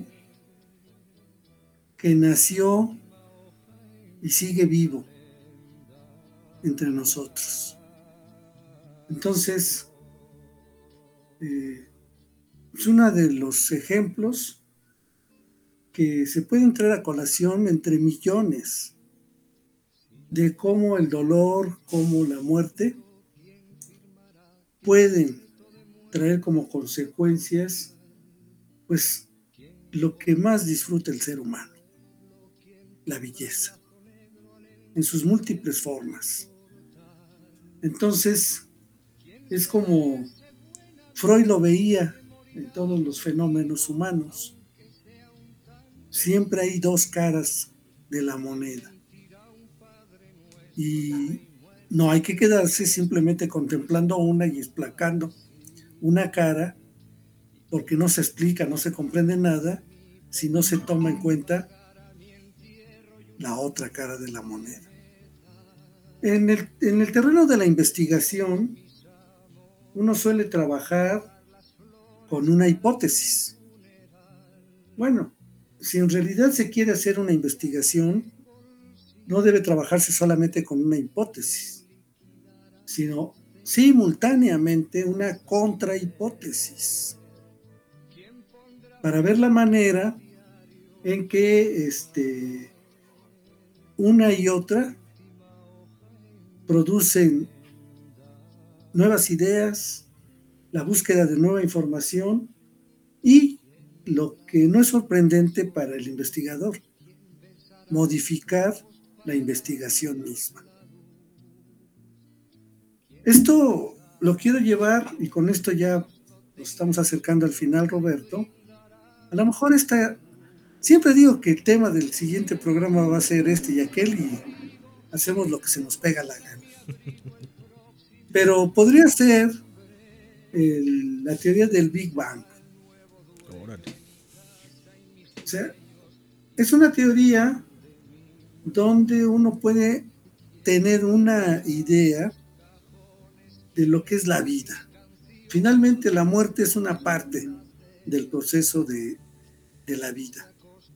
que nació y sigue vivo entre nosotros. Entonces, eh, es uno de los ejemplos que se pueden traer a colación entre millones de cómo el dolor, cómo la muerte pueden traer como consecuencias, pues, lo que más disfruta el ser humano, la belleza, en sus múltiples formas. Entonces, es como Freud lo veía en todos los fenómenos humanos. Siempre hay dos caras de la moneda. Y no hay que quedarse simplemente contemplando una y explacando una cara, porque no se explica, no se comprende nada si no se toma en cuenta la otra cara de la moneda. En el, en el terreno de la investigación, uno suele trabajar con una hipótesis. Bueno, si en realidad se quiere hacer una investigación, no debe trabajarse solamente con una hipótesis, sino simultáneamente una contrahipótesis, para ver la manera en que este, una y otra producen nuevas ideas, la búsqueda de nueva información y, lo que no es sorprendente para el investigador, modificar la investigación misma. Esto lo quiero llevar, y con esto ya nos estamos acercando al final, Roberto. A lo mejor esta, siempre digo que el tema del siguiente programa va a ser este y aquel, y hacemos lo que se nos pega la gana. Pero podría ser el, la teoría del Big Bang. Órale. O sea, es una teoría donde uno puede tener una idea de lo que es la vida. Finalmente, la muerte es una parte del proceso de, de la vida.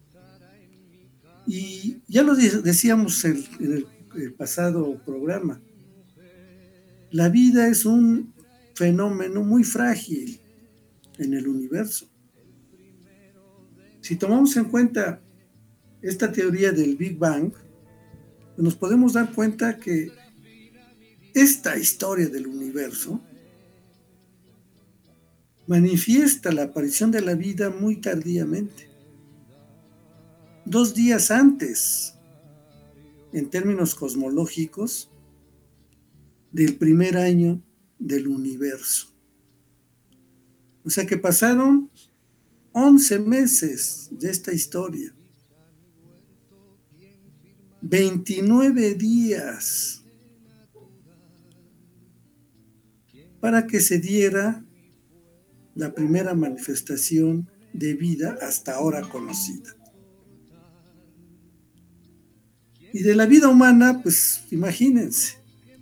Y ya lo decíamos en, en el, el pasado programa, la vida es un fenómeno muy frágil en el universo. Si tomamos en cuenta esta teoría del Big Bang, nos podemos dar cuenta que esta historia del universo manifiesta la aparición de la vida muy tardíamente, dos días antes, en términos cosmológicos, del primer año del universo. O sea que pasaron once meses de esta historia, veintinueve días, para que se diera la primera manifestación de vida hasta ahora conocida. Y de la vida humana, pues imagínense,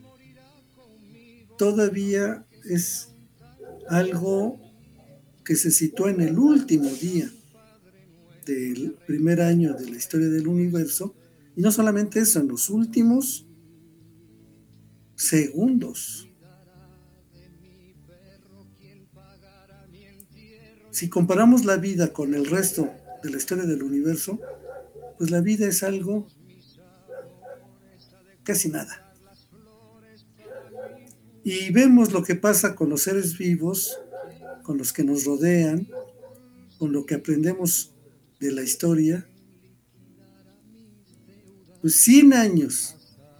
todavía es algo que se sitúa en el último día del primer año de la historia del universo, y no solamente eso, en los últimos segundos. Si comparamos la vida con el resto de la historia del universo, pues la vida es algo casi nada. Y vemos lo que pasa con los seres vivos, con los que nos rodean, con lo que aprendemos de la historia. Pues cien años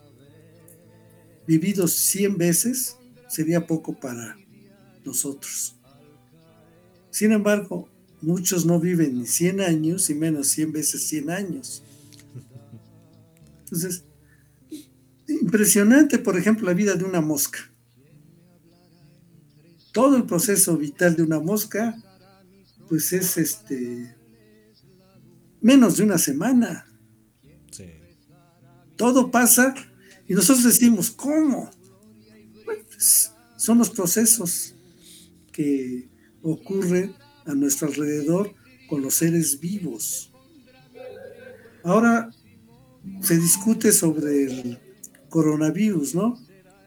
vividos cien veces sería poco para nosotros. Sin embargo, muchos no viven ni cien años y menos cien veces cien años. Entonces, impresionante, por ejemplo, la vida de una mosca. Todo el proceso vital de una mosca, pues es este menos de una semana. Sí. Todo pasa y nosotros decimos, ¿cómo? Bueno, pues, son los procesos que ocurren a nuestro alrededor con los seres vivos. Ahora se discute sobre el coronavirus, ¿no?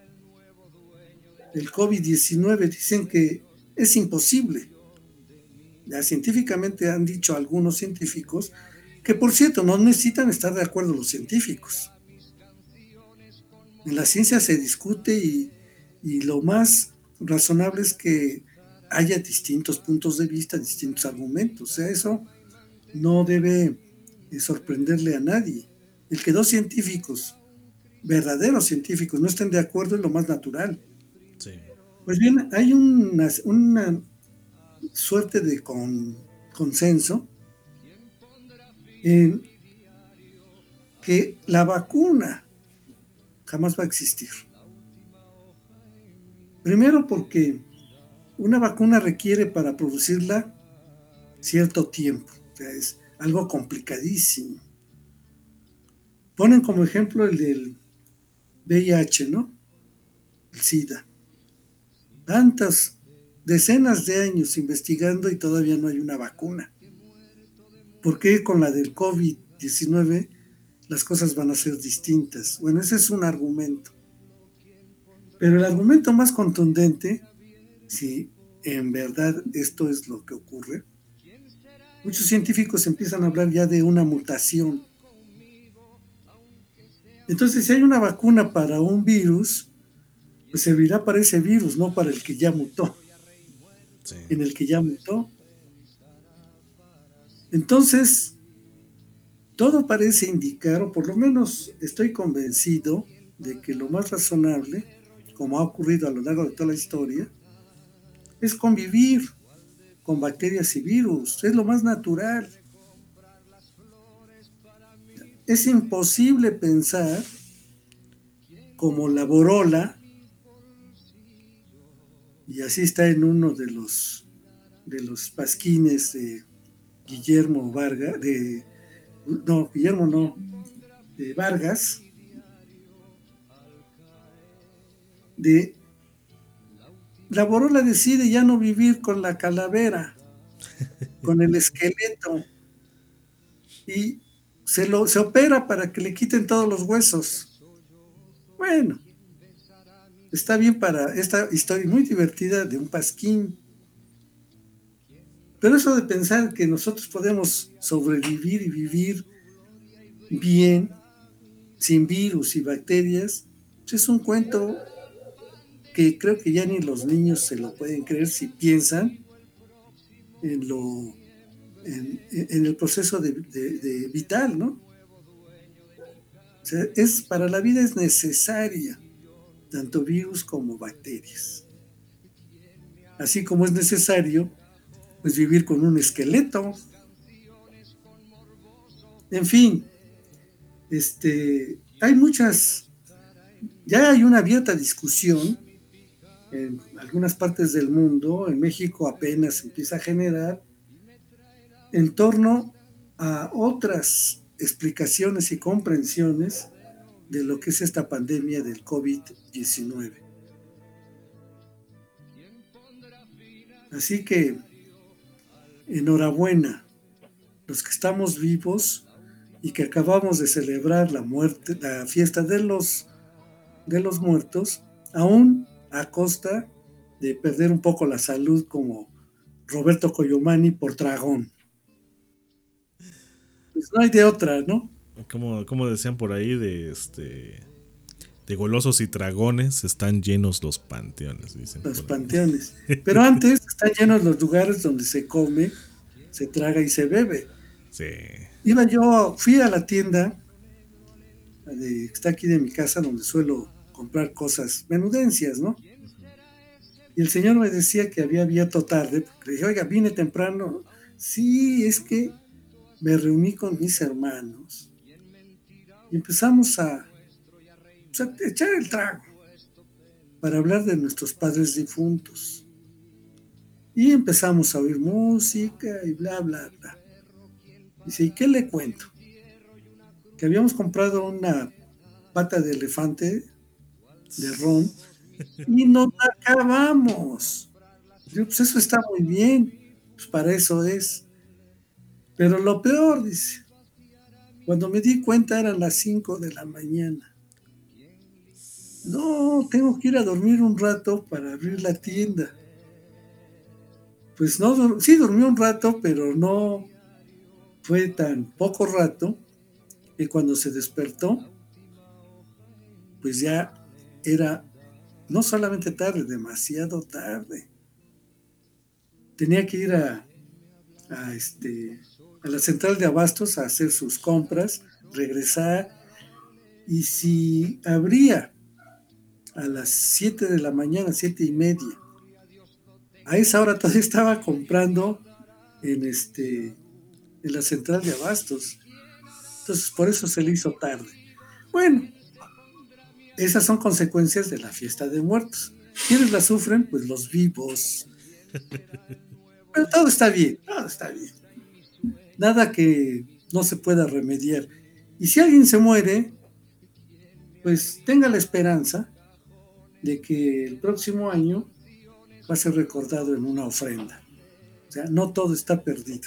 El COVID diecinueve, dicen que es imposible. Ya científicamente han dicho algunos científicos que, por cierto, no necesitan estar de acuerdo los científicos. En la ciencia se discute y, y lo más razonable es que haya distintos puntos de vista, distintos argumentos. O sea, eso no debe sorprenderle a nadie. El que dos científicos, verdaderos científicos, no estén de acuerdo es lo más natural. Sí. Pues bien, hay una, una suerte de con, consenso en que la vacuna jamás va a existir. Primero porque una vacuna requiere para producirla cierto tiempo, o sea, es algo complicadísimo. Ponen como ejemplo el del V I H, ¿no? El SIDA. Tantas decenas de años investigando y todavía no hay una vacuna. ¿Por qué con la del COVID diecinueve las cosas van a ser distintas? Bueno, ese es un argumento. Pero el argumento más contundente, si en verdad esto es lo que ocurre, muchos científicos empiezan a hablar ya de una mutación. Entonces, si hay una vacuna para un virus, pues servirá para ese virus, no para el que ya mutó. Sí. En el que ya mutó. Entonces, todo parece indicar, o por lo menos estoy convencido, de que lo más razonable, como ha ocurrido a lo largo de toda la historia, es convivir con bacterias y virus. Es lo más natural. Es imposible pensar como la borola, y así está en uno de los de los pasquines de Guillermo Vargas, de no, Guillermo no, de Vargas, de la borola decide ya no vivir con la calavera, con el esqueleto, y se lo se opera para que le quiten todos los huesos. Bueno, está bien para esta historia muy divertida de un pasquín. Pero eso de pensar que nosotros podemos sobrevivir y vivir bien, sin virus y bacterias, es un cuento que creo que ya ni los niños se lo pueden creer si piensan en lo en, en el proceso de, de, de vital, ¿no? O sea, es, para la vida es necesaria tanto virus como bacterias. así como es necesario pues vivir con un esqueleto. En fin, este, hay muchas, ya hay una abierta discusión en algunas partes del mundo, en México apenas empieza a generar, en torno a otras explicaciones y comprensiones de lo que es esta pandemia del COVID diecinueve. Así que, enhorabuena, los que estamos vivos y que acabamos de celebrar la muerte, la fiesta de los, de los muertos, aún a costa de perder un poco la salud, como Roberto Coyomani por tragón. Pues no hay de otra, ¿no? Como, como decían por ahí, de este de golosos y dragones están llenos los panteones, dicen. Los panteones. Pero antes están llenos los lugares donde se come, se traga y se bebe. Sí. Iba yo, fui a la tienda de, que está aquí de mi casa, donde suelo comprar cosas, menudencias, ¿no? Y el señor me decía que había abierto tarde, porque le dije, oiga, vine temprano. Sí, es que me reuní con mis hermanos y empezamos a, pues, a echar el trago para hablar de nuestros padres difuntos. Y empezamos a oír música y bla, bla, bla. Dice, ¿y qué le cuento? Que habíamos comprado una pata de elefante de ron y nos acabamos. Digo, pues eso está muy bien, pues para eso es. Pero lo peor, dice, cuando me di cuenta eran las cinco de la mañana. No, tengo que ir a dormir un rato para abrir la tienda. Pues no, sí dormí un rato, pero no fue tan poco rato que cuando se despertó, pues ya era no solamente tarde, demasiado tarde. Tenía que ir a, a, este, a la central de abastos a hacer sus compras, regresar, y si abría a las siete de la mañana, siete y media, a esa hora todavía estaba comprando en este en la central de abastos. Entonces por eso se le hizo tarde. Bueno, esas son consecuencias de la fiesta de muertos. ¿Quiénes la sufren? Pues los vivos. Pero todo está bien, todo está bien. Nada que no se pueda remediar. Y si alguien se muere, pues tenga la esperanza de que el próximo año va a ser recordado en una ofrenda. O sea, no todo está perdido.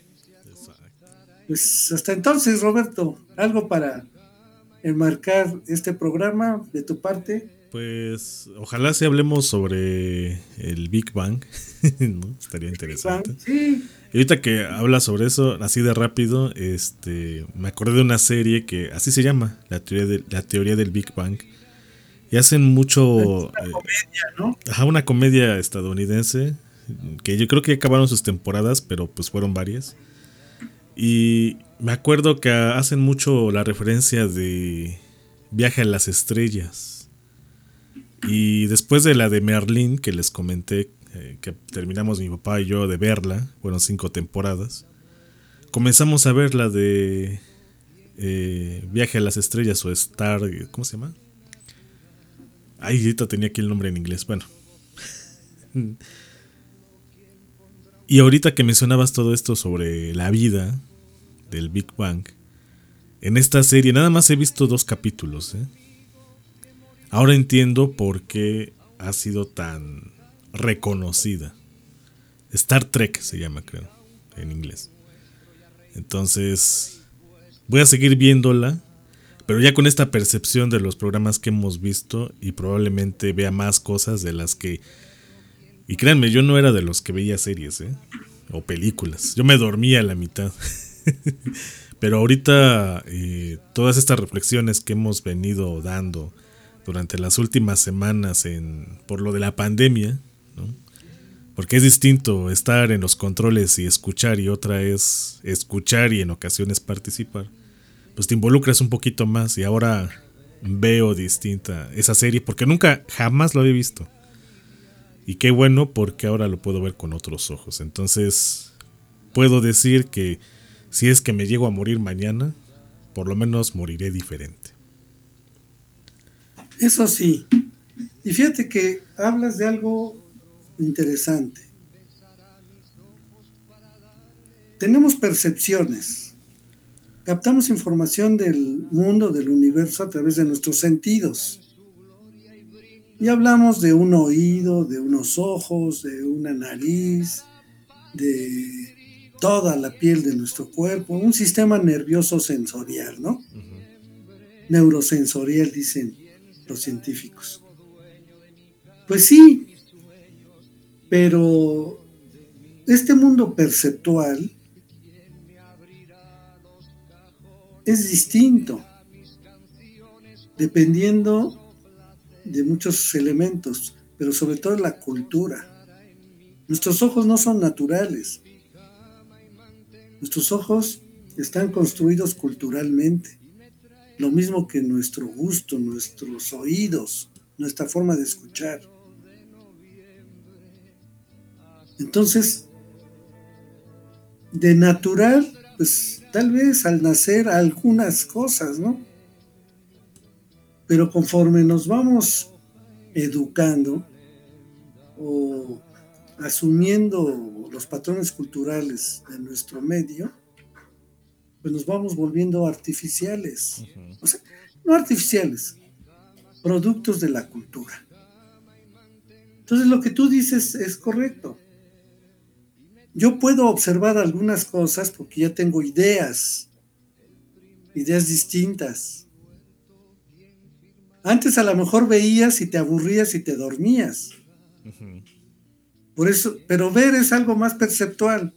Pues hasta entonces, Roberto, ¿algo para enmarcar este programa de tu parte? Pues ojalá si hablemos sobre el Big Bang, ¿no? Estaría interesante. Bang, sí. Y ahorita que hablas sobre eso, así de rápido, este, me acordé de una serie que así se llama, la teoría, de, la teoría del Big Bang. Y hacen mucho... Una eh, comedia, ¿no? Ajá, una comedia estadounidense, que yo creo que acabaron sus temporadas, pero pues fueron varias. Y me acuerdo que hacen mucho la referencia de Viaje a las Estrellas. Y después de la de Merlín, que les comenté, eh, que terminamos mi papá y yo de verla, fueron cinco temporadas, comenzamos a ver la de eh, Viaje a las Estrellas o Star, ¿cómo se llama? Ay, ahorita tenía aquí el nombre en inglés, bueno. Y ahorita que mencionabas todo esto sobre la vida del Big Bang, en esta serie nada más he visto dos capítulos, ¿eh? Ahora entiendo por qué ha sido tan reconocida. Star Trek se llama, creo, en inglés. Entonces, voy a seguir viéndola, pero ya con esta percepción de los programas que hemos visto, y probablemente vea más cosas de las que... Y créanme, yo no era de los que veía series, ¿eh? O películas. Yo me dormía a la mitad. Pero ahorita eh, todas estas reflexiones que hemos venido dando durante las últimas semanas en, por lo de la pandemia, ¿no? Porque es distinto estar en los controles y escuchar, y otra es escuchar y en ocasiones participar. Pues te involucras un poquito más, y ahora veo distinta esa serie porque nunca, jamás lo había visto. Y qué bueno, porque ahora lo puedo ver con otros ojos. Entonces, puedo decir que si es que me llego a morir mañana, por lo menos moriré diferente. Eso sí. Y fíjate que hablas de algo interesante. Tenemos percepciones. Captamos información del mundo, del universo, a través de nuestros sentidos. Y hablamos de un oído, de unos ojos, de una nariz, de toda la piel de nuestro cuerpo, un sistema nervioso sensorial, ¿no? Uh-huh. Neurosensorial, dicen los científicos. Pues sí, pero este mundo perceptual es distinto, dependiendo de muchos elementos, pero sobre todo la cultura. Nuestros ojos no son naturales. Nuestros ojos están construidos culturalmente. Lo mismo que nuestro gusto, nuestros oídos, nuestra forma de escuchar. Entonces, de natural, pues tal vez al nacer algunas cosas, ¿no? Pero conforme nos vamos educando o asumiendo los patrones culturales de nuestro medio, pues nos vamos volviendo artificiales. Uh-huh. O sea, no artificiales, productos de la cultura. Entonces lo que tú dices es correcto. Yo puedo observar algunas cosas porque ya tengo ideas, ideas distintas. Antes a lo mejor veías y te aburrías y te dormías. Uh-huh. Por eso, pero ver es algo más perceptual.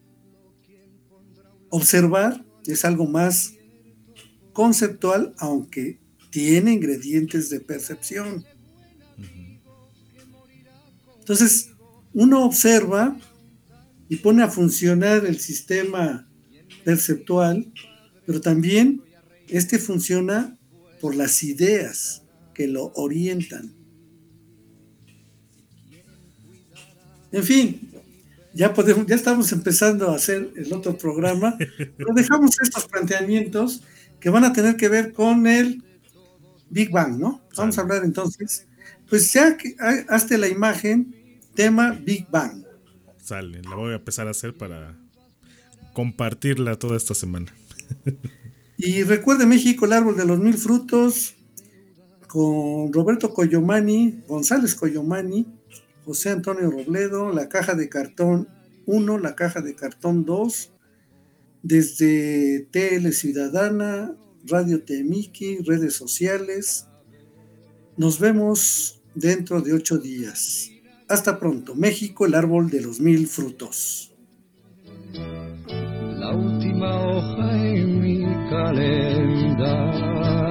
Observar es algo más conceptual, aunque tiene ingredientes de percepción. Uh-huh. Entonces, uno observa y pone a funcionar el sistema perceptual, pero también este funciona por las ideas que lo orientan. En fin, ya podemos, ya estamos empezando a hacer el otro programa, pero dejamos estos planteamientos que van a tener que ver con el Big Bang, ¿no? Vamos a hablar entonces, pues ya que hazte la imagen, tema Big Bang. Sale, la voy a empezar a hacer para compartirla toda esta semana. Y recuerde México, el árbol de los mil frutos, con Roberto Coyomani, González Coyomani, José Antonio Robledo, La Caja de Cartón uno, La Caja de Cartón dos, desde T L Ciudadana, Radio Temiki, redes sociales. Nos vemos dentro de ocho días. Hasta pronto. México, el árbol de los mil frutos. La última hoja en mi calendario.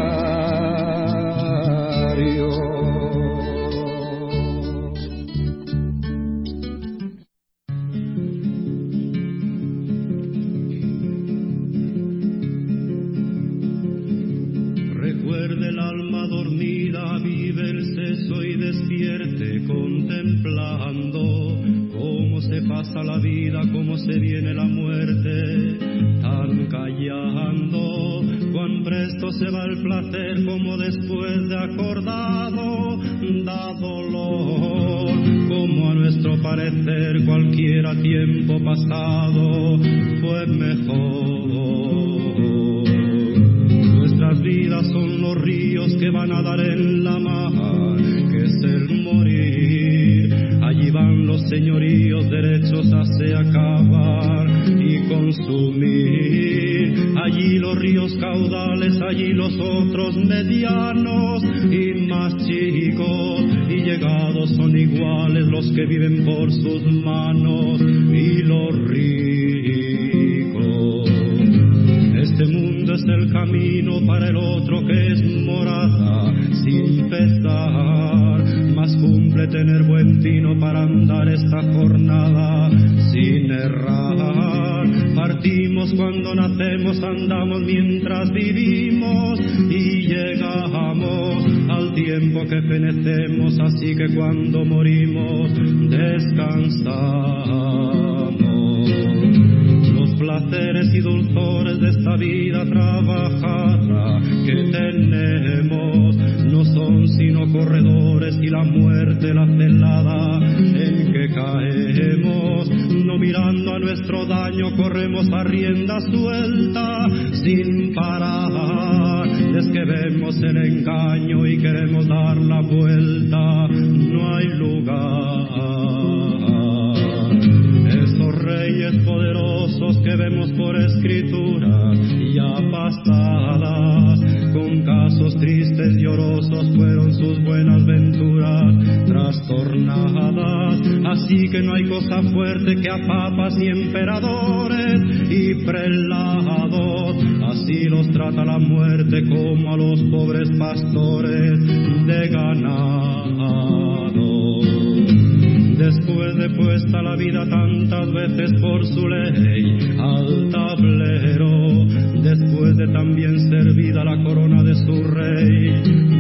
Recuerde el alma dormida, vive el seso y despierte contemplando cómo se pasa la vida, cómo se viene la muerte, tan callando, cuán presto se va el placer, como después de acordado da dolor, como a nuestro parecer cualquiera tiempo pasado fue mejor. Nuestras vidas son los ríos que van a dar en la mar, que es el morir. Allí van los señoríos derechos a se acabar y consumir. Allí los ríos caudales, allí los otros medianos y más chicos. Y llegados son iguales los que viven por sus manos y los ricos. Este mundo es el camino para el otro que es morada sin pesar, mas cumple tener buen tino para andar esta jornada sin errar. Partimos cuando nacemos, andamos mientras vivimos y llegamos al tiempo tiempo que fenecemos, así que cuando morimos descansamos. Los placeres y dulzores de esta vida trabajada que tenemos no son sino corredores, y la muerte la celada en que caemos. No mirando a nuestro daño corremos a rienda suelta sin parar. Es que vemos el engaño y queremos dar la vuelta, no hay lugar. Esos reyes poderosos que vemos por escrituras ya pasadas, con casos tristes y llorosos, fueron sus buenas venturas trastornadas. Así que no hay cosa fuerte que a papas y emperadores y prelados, así los trata la muerte como a los pobres pastores de ganado. Después de puesta la vida tantas veces por su ley al tablero, después de también servida la corona de su rey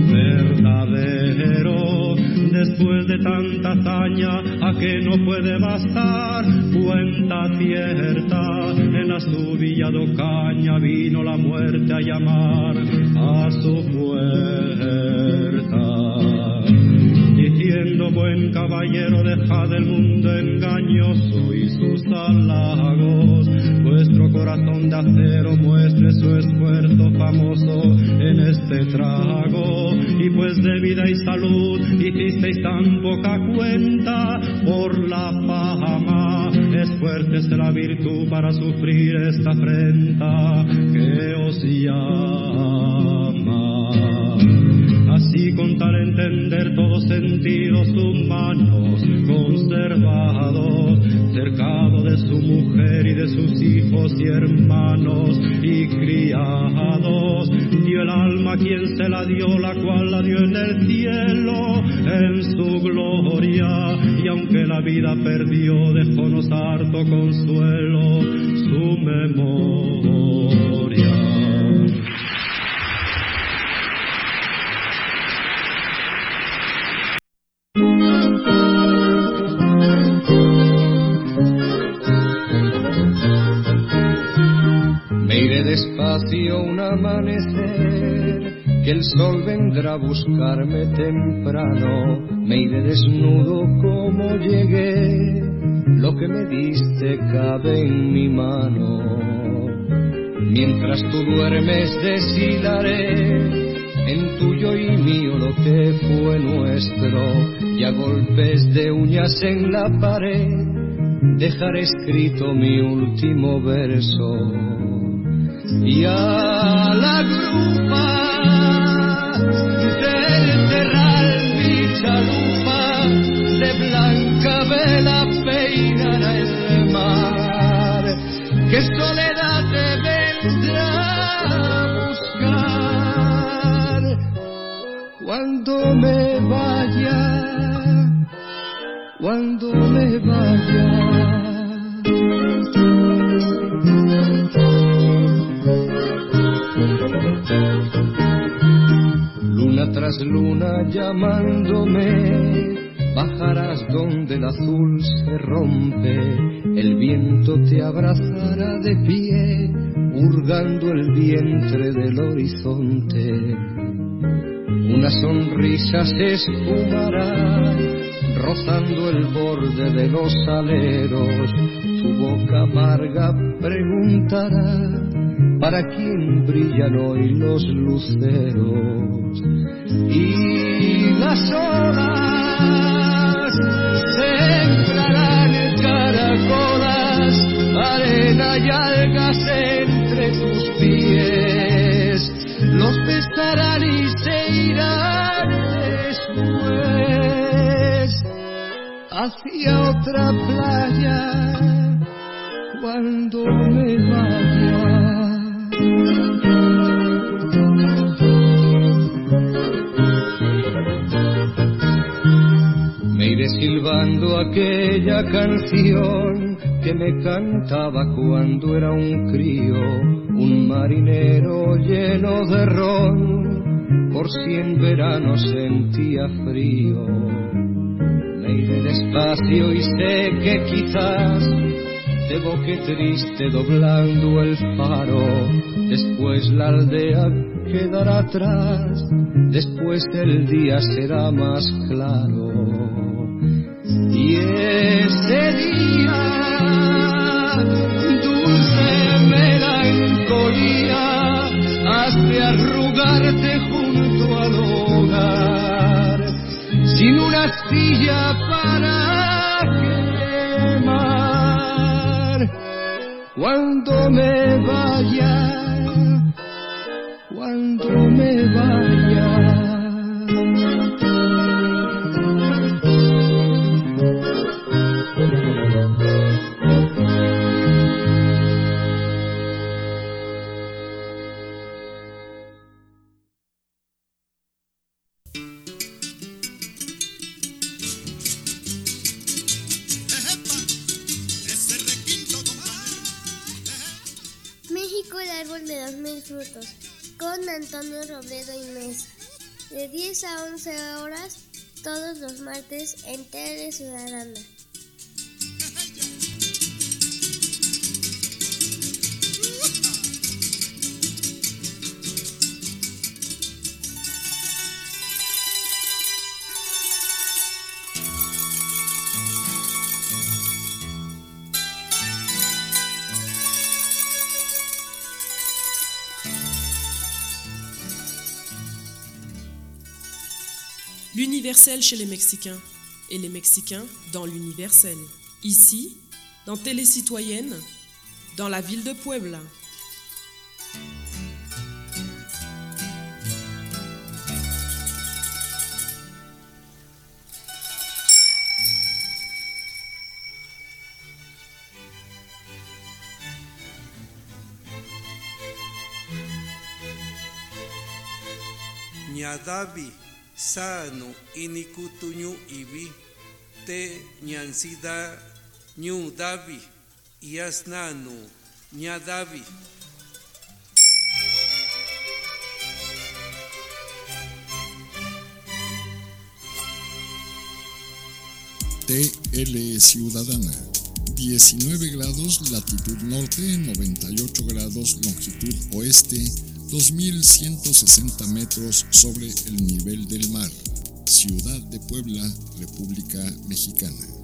verdadero, después de tanta hazaña a que no puede bastar cuenta cierta, en la su villa de Ocaña vino la muerte a llamar a su puerta, diciendo: buen caballero, dejad el mundo engañoso y sus halagos, vuestro corazón de acero muestre su esfuerzo famoso en este trago, y pues de vida y salud hicisteis tan poca cuenta por la fama, esfuércese la virtud para sufrir esta afrenta que os llama. Así con tal entender todos sentidos humanos conservados, cercado de su mujer y de sus hijos y hermanos y criados, dio el alma quien se la dio, la cual la dio en el cielo en su gloria, y aunque la vida perdió, dejónos harto consuelo su memoria. Me iré despacio un amanecer, que el sol vendrá a buscarme temprano. Me iré desnudo como llegué, lo que me diste cabe en mi mano. Mientras tú duermes deshilaré en tuyo y mío lo que fue nuestro, y a golpes de uñas en la pared dejaré escrito mi último verso. Y a la grupa del terral mi chalupa de blanca vela peinará el mar, que soledad te vendrá a buscar cuando me vaya, cuando me vaya. Luna tras luna llamándome, bajarás donde el azul se rompe, el viento te abrazará de pie, hurgando el vientre del horizonte. Una sonrisa se esfumará, rozando el borde de los aleros, tu boca amarga preguntará: ¿para quién brillan hoy los luceros? Y las olas sembrarán caracolas, arena y algas entre tus pies, los besarán y se irán después hacia otra playa cuando me vaya. Me iré silbando aquella canción que me cantaba cuando era un crío, un marinero lleno de ron, por si en verano sentía frío. Me iré despacio y sé que quizás de boque triste doblando el faro, después la aldea quedará atrás, después el día será más claro. Y ese día, dulce melancolía, has de arrugarte junto al hogar, sin una silla para quemar. Cuando me vaya, cuando me vaya. México, el árbol de los mil frutos, con Antonio Robledo y Mesa, de diez a once horas, todos los martes en Tele Ciudadana. L'universel chez les Mexicains et les Mexicains dans l'universel. Ici, dans Télé Citoyenne, dans la ville de Puebla. Ñadavi sano inikutuñu ibi te ñansida ñu davi yasnanu ñadavi. T L Ciudadana, diecinueve grados latitud norte, noventa y ocho grados longitud oeste, dos mil ciento sesenta metros sobre el nivel del mar. Ciudad de Puebla, República Mexicana.